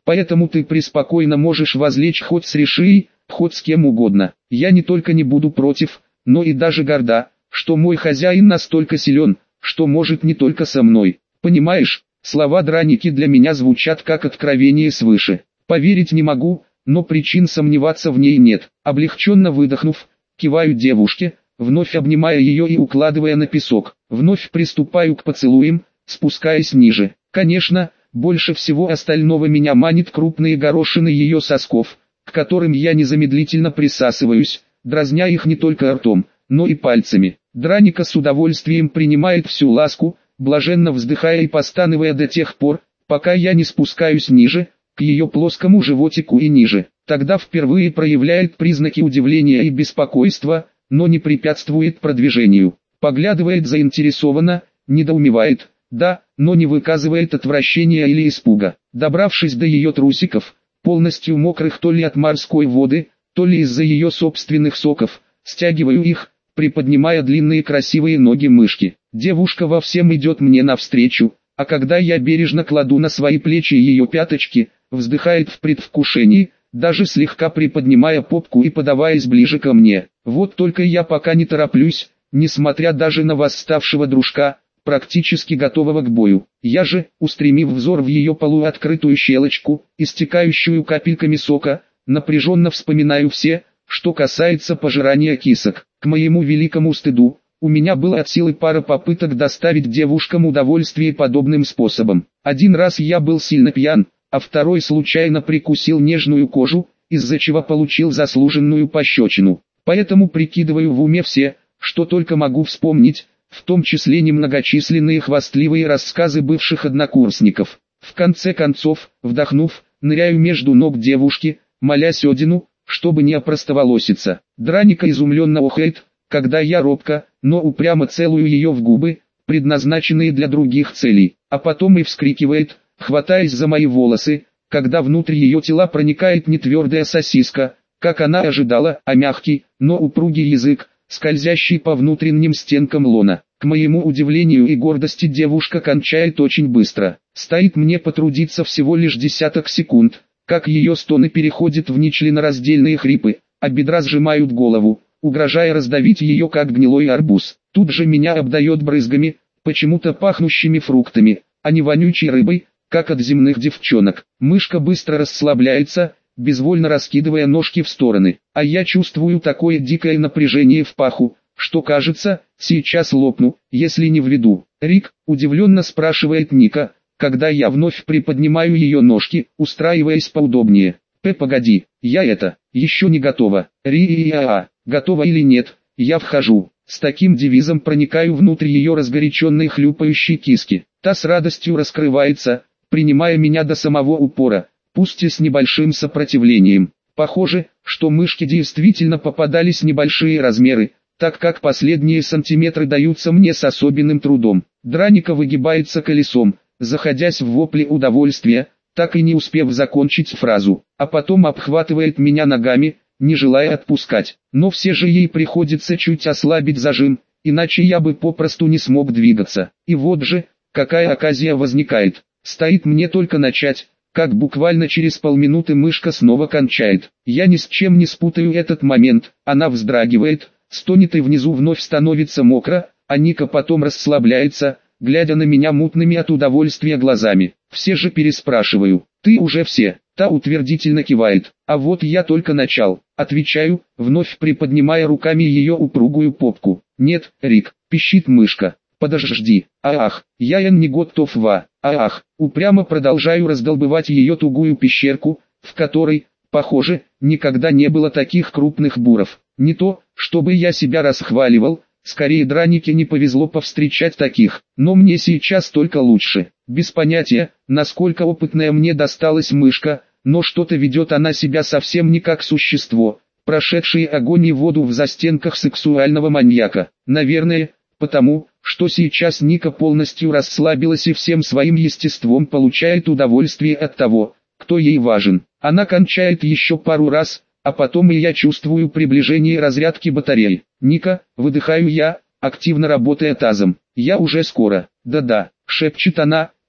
Поэтому ты преспокойно можешь возлечь хоть с Ришией, хоть с кем угодно. Я не только не буду против, но и даже горда, что мой хозяин настолько силен, что может не только со мной. Понимаешь, слова Драники для меня звучат как откровение свыше. Поверить не могу, но причин сомневаться в ней нет. Облегченно выдохнув, киваю девушке, вновь обнимая ее и укладывая на песок. Вновь приступаю к поцелуям, спускаясь ниже. Конечно, больше всего остального меня манит крупные горошины ее сосков, к которым я незамедлительно присасываюсь, дразня их не только ртом, но и пальцами. Драника с удовольствием принимает всю ласку, блаженно вздыхая и постановая до тех пор, пока я не спускаюсь ниже, к ее плоскому животику и ниже. Тогда впервые проявляет признаки удивления и беспокойства, но не препятствует продвижению. Поглядывает заинтересованно, недоумевает, да, но не выказывает отвращения или испуга. Добравшись до ее трусиков, полностью мокрых то ли от морской воды, то ли из-за ее собственных соков, стягиваю их, приподнимая длинные красивые ноги мышки. Девушка во всем идет мне навстречу, а когда я бережно кладу на свои плечи ее пяточки, вздыхает в предвкушении, даже слегка приподнимая попку и подаваясь ближе ко мне. Вот только я пока не тороплюсь, несмотря даже на восставшего дружка, практически готового к бою. Я же, устремив взор в ее полуоткрытую щелочку, истекающую капельками сока, напряженно вспоминаю все, что касается пожирания кисок. К моему великому стыду, у меня было от силы пара попыток доставить девушкам удовольствие подобным способом. Один раз я был сильно пьян, а второй случайно прикусил нежную кожу, из-за чего получил заслуженную пощечину. Поэтому прикидываю в уме все, что только могу вспомнить, в том числе немногочисленные хвастливые рассказы бывших однокурсников. В конце концов, вдохнув, ныряю между ног девушки, молясь Одину, чтобы не опростоволоситься. Драника изумленно охает, когда я робко, но упрямо целую ее в губы, предназначенные для других целей, а потом и вскрикивает, хватаясь за мои волосы, когда внутрь ее тела проникает не твердая сосиска, как она ожидала, а мягкий, но упругий язык, скользящий по внутренним стенкам лона. К моему удивлению и гордости девушка кончает очень быстро. Стоит мне потрудиться всего лишь десяток секунд, как ее стоны переходят в нечленораздельные хрипы, а бедра сжимают голову, угрожая раздавить ее как гнилой арбуз. Тут же меня обдает брызгами, почему-то пахнущими фруктами, а не вонючей рыбой, как от земных девчонок. Мышка быстро расслабляется, безвольно раскидывая ножки в стороны, а я чувствую такое дикое напряжение в паху, что кажется, сейчас лопну, если не вреду. Рик, удивленно спрашивает Ника, когда я вновь приподнимаю ее ножки, устраиваясь поудобнее. П, погоди, я это, еще не готова. Ри-а-а, готова или нет, я вхожу. С таким девизом проникаю внутрь ее разгоряченной хлюпающей киски. Та с радостью раскрывается, принимая меня до самого упора, пусть и с небольшим сопротивлением. Похоже, что мышки действительно попадались небольшие размеры, так как последние сантиметры даются мне с особенным трудом. Драника выгибается колесом, заходясь в вопли удовольствия, так и не успев закончить фразу, а потом обхватывает меня ногами, не желая отпускать. Но все же ей приходится чуть ослабить зажим, иначе я бы попросту не смог двигаться. И вот же, какая оказия возникает. Стоит мне только начать, как буквально через полминуты мышка снова кончает. Я ни с чем не спутаю этот момент, она вздрагивает, стонет и внизу вновь становится мокро, а Ника потом расслабляется, глядя на меня мутными от удовольствия глазами. Все же переспрашиваю, ты уже все? Та утвердительно кивает, а вот я только начал, отвечаю, вновь приподнимая руками ее упругую попку. Нет, Рик, пищит мышка. Подожди, ах, я не готов ва, ах, упрямо продолжаю раздолбывать ее тугую пещерку, в которой, похоже, никогда не было таких крупных буров. Не то, чтобы я себя расхваливал, скорее Дранике не повезло повстречать таких, но мне сейчас только лучше. Без понятия, насколько опытная мне досталась мышка, но что-то ведет она себя совсем не как существо, прошедшее огонь и воду в застенках сексуального маньяка. Наверное, потому, что сейчас Ника полностью расслабилась и всем своим естеством получает удовольствие от того, кто ей важен. Она кончает еще пару раз, а потом и я чувствую приближение разрядки батареи. Ника, выдыхаю я, активно работая тазом. Я уже скоро. Да-да, шепчет она,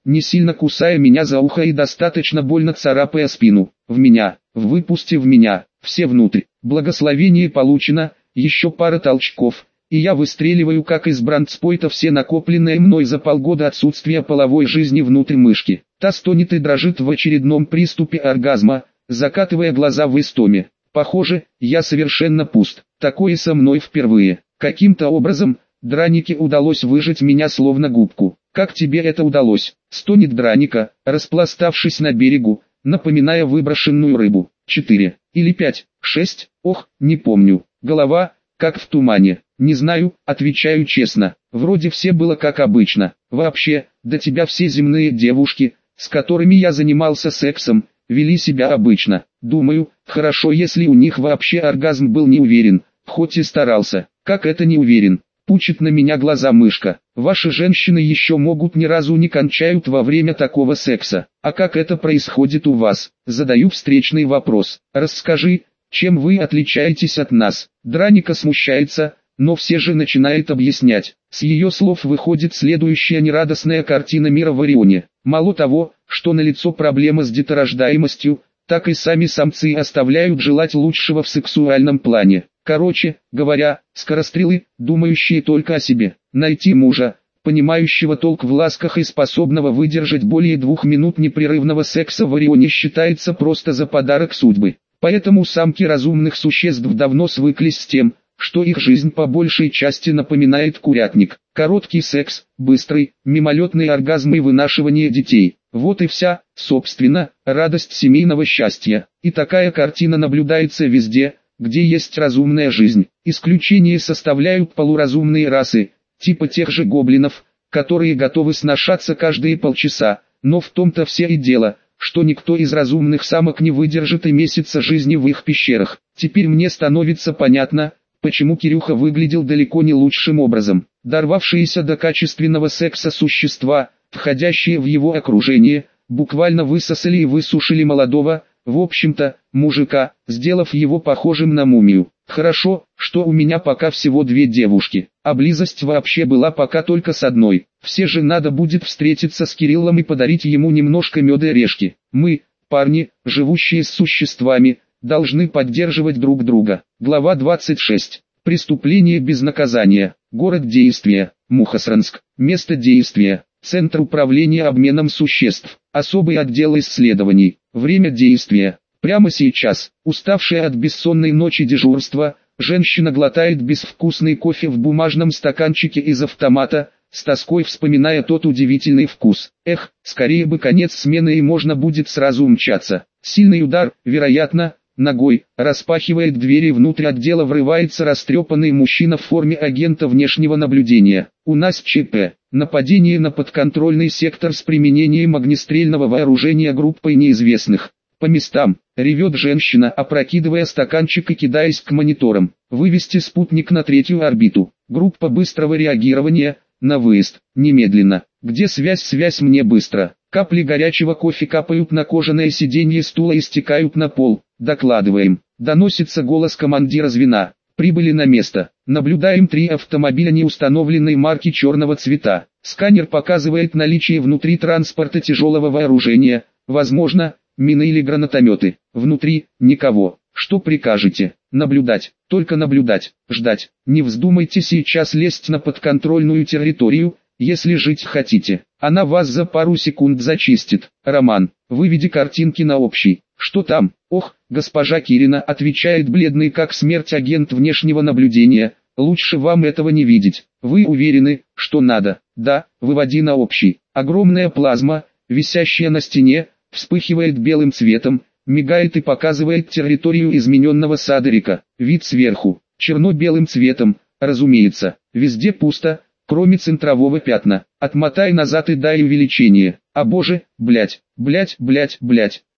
не сильно кусая меня за ухо и достаточно больно царапая спину. В меня, выпусти в меня, все внутрь. Благословение получено, еще пара толчков, и я выстреливаю как из брандспойта все накопленное мной за полгода отсутствия половой жизни внутрь мышки. Та стонет и дрожит в очередном приступе оргазма, закатывая глаза в истоме. Похоже, я совершенно пуст. Такое со мной впервые. Каким-то образом, Дранике удалось выжать меня словно губку. Как тебе это удалось? Стонет Драника, распластавшись на берегу, напоминая выброшенную рыбу. Четыре. Или пять, шесть, ох, не помню. Голова, как в тумане. Не знаю, отвечаю честно. Вроде все было как обычно. Вообще, до тебя все земные девушки, с которыми я занимался сексом, вели себя обычно. Думаю, хорошо, если у них вообще оргазм был не уверен, хоть и старался. Как это не уверен? Пучит на меня глаза мышка. Ваши женщины еще могут ни разу не кончают во время такого секса. А как это происходит у вас? Задаю встречный вопрос. Расскажи, чем вы отличаетесь от нас? Драника смущается, но все же начинает объяснять. С ее слов выходит следующая нерадостная картина мира в Орионе. Мало того, что налицо проблема с деторождаемостью, так и сами самцы оставляют желать лучшего в сексуальном плане. Короче говоря, скорострелы, думающие только о себе. Найти мужа, понимающего толк в ласках и способного выдержать более двух минут непрерывного секса в Орионе, считается просто за подарок судьбы. Поэтому самки разумных существ давно свыклись с тем, что их жизнь по большей части напоминает курятник. Короткий секс, быстрый, мимолетный оргазм и вынашивание детей. Вот и вся, собственно, радость семейного счастья. И такая картина наблюдается везде, где есть разумная жизнь. Исключение составляют полуразумные расы, типа тех же гоблинов, которые готовы сношаться каждые полчаса. Но в том-то все и дело, что никто из разумных самок не выдержит и месяца жизни в их пещерах. Теперь мне становится понятно, почему Кирюха выглядел далеко не лучшим образом. Дорвавшиеся до качественного секса существа, входящие в его окружение, буквально высосали и высушили молодого, в общем-то, мужика, сделав его похожим на мумию. Хорошо, что у меня пока всего две девушки, а близость вообще была пока только с одной. Все же надо будет встретиться с Кириллом и подарить ему немножко меда и орешки. Мы, парни, живущие с существами, должны поддерживать друг друга. Глава двадцать шесть. Преступление без наказания. Город действия. Мухосранск. Место действия. Центр управления обменом существ. Особый отдел исследований. Время действия. Прямо сейчас, уставшая от бессонной ночи дежурства, женщина глотает безвкусный кофе в бумажном стаканчике из автомата, с тоской вспоминая тот удивительный вкус. Эх, скорее бы конец смены и можно будет сразу умчаться. Сильный удар, вероятно, ногой, распахивает двери, внутрь отдела врывается растрепанный мужчина в форме агента внешнего наблюдения. У нас ЧП. Нападение на подконтрольный сектор с применением огнестрельного вооружения группой неизвестных. По местам, ревет женщина, опрокидывая стаканчик и кидаясь к мониторам. Вывести спутник на третью орбиту. Группа быстрого реагирования, на выезд, немедленно. Где связь? Связь мне быстро. Капли горячего кофе капают на кожаное сиденье стула и стекают на пол. Докладываем. Доносится голос командира звена. Прибыли на место. Наблюдаем три автомобиля неустановленной марки черного цвета. Сканер показывает наличие внутри транспорта тяжелого вооружения, возможно, мины или гранатометы. Внутри никого. Что прикажете? Наблюдать, только наблюдать, ждать. Не вздумайте сейчас лезть на подконтрольную территорию, если жить хотите. Она вас за пару секунд зачистит. Роман, выведи картинки на общий. Что там? Ох, госпожа Кирина, отвечает бледный как смерть агент внешнего наблюдения. Лучше вам этого не видеть. Вы уверены, что надо? Да, выводи на общий. Огромная плазма, висящая на стене, вспыхивает белым цветом, мигает и показывает территорию измененного Садерика. Вид сверху, черно-белым цветом, разумеется, везде пусто, кроме центрового пятна. Отмотай назад и дай увеличение. А боже, блять, блять, блять, блять.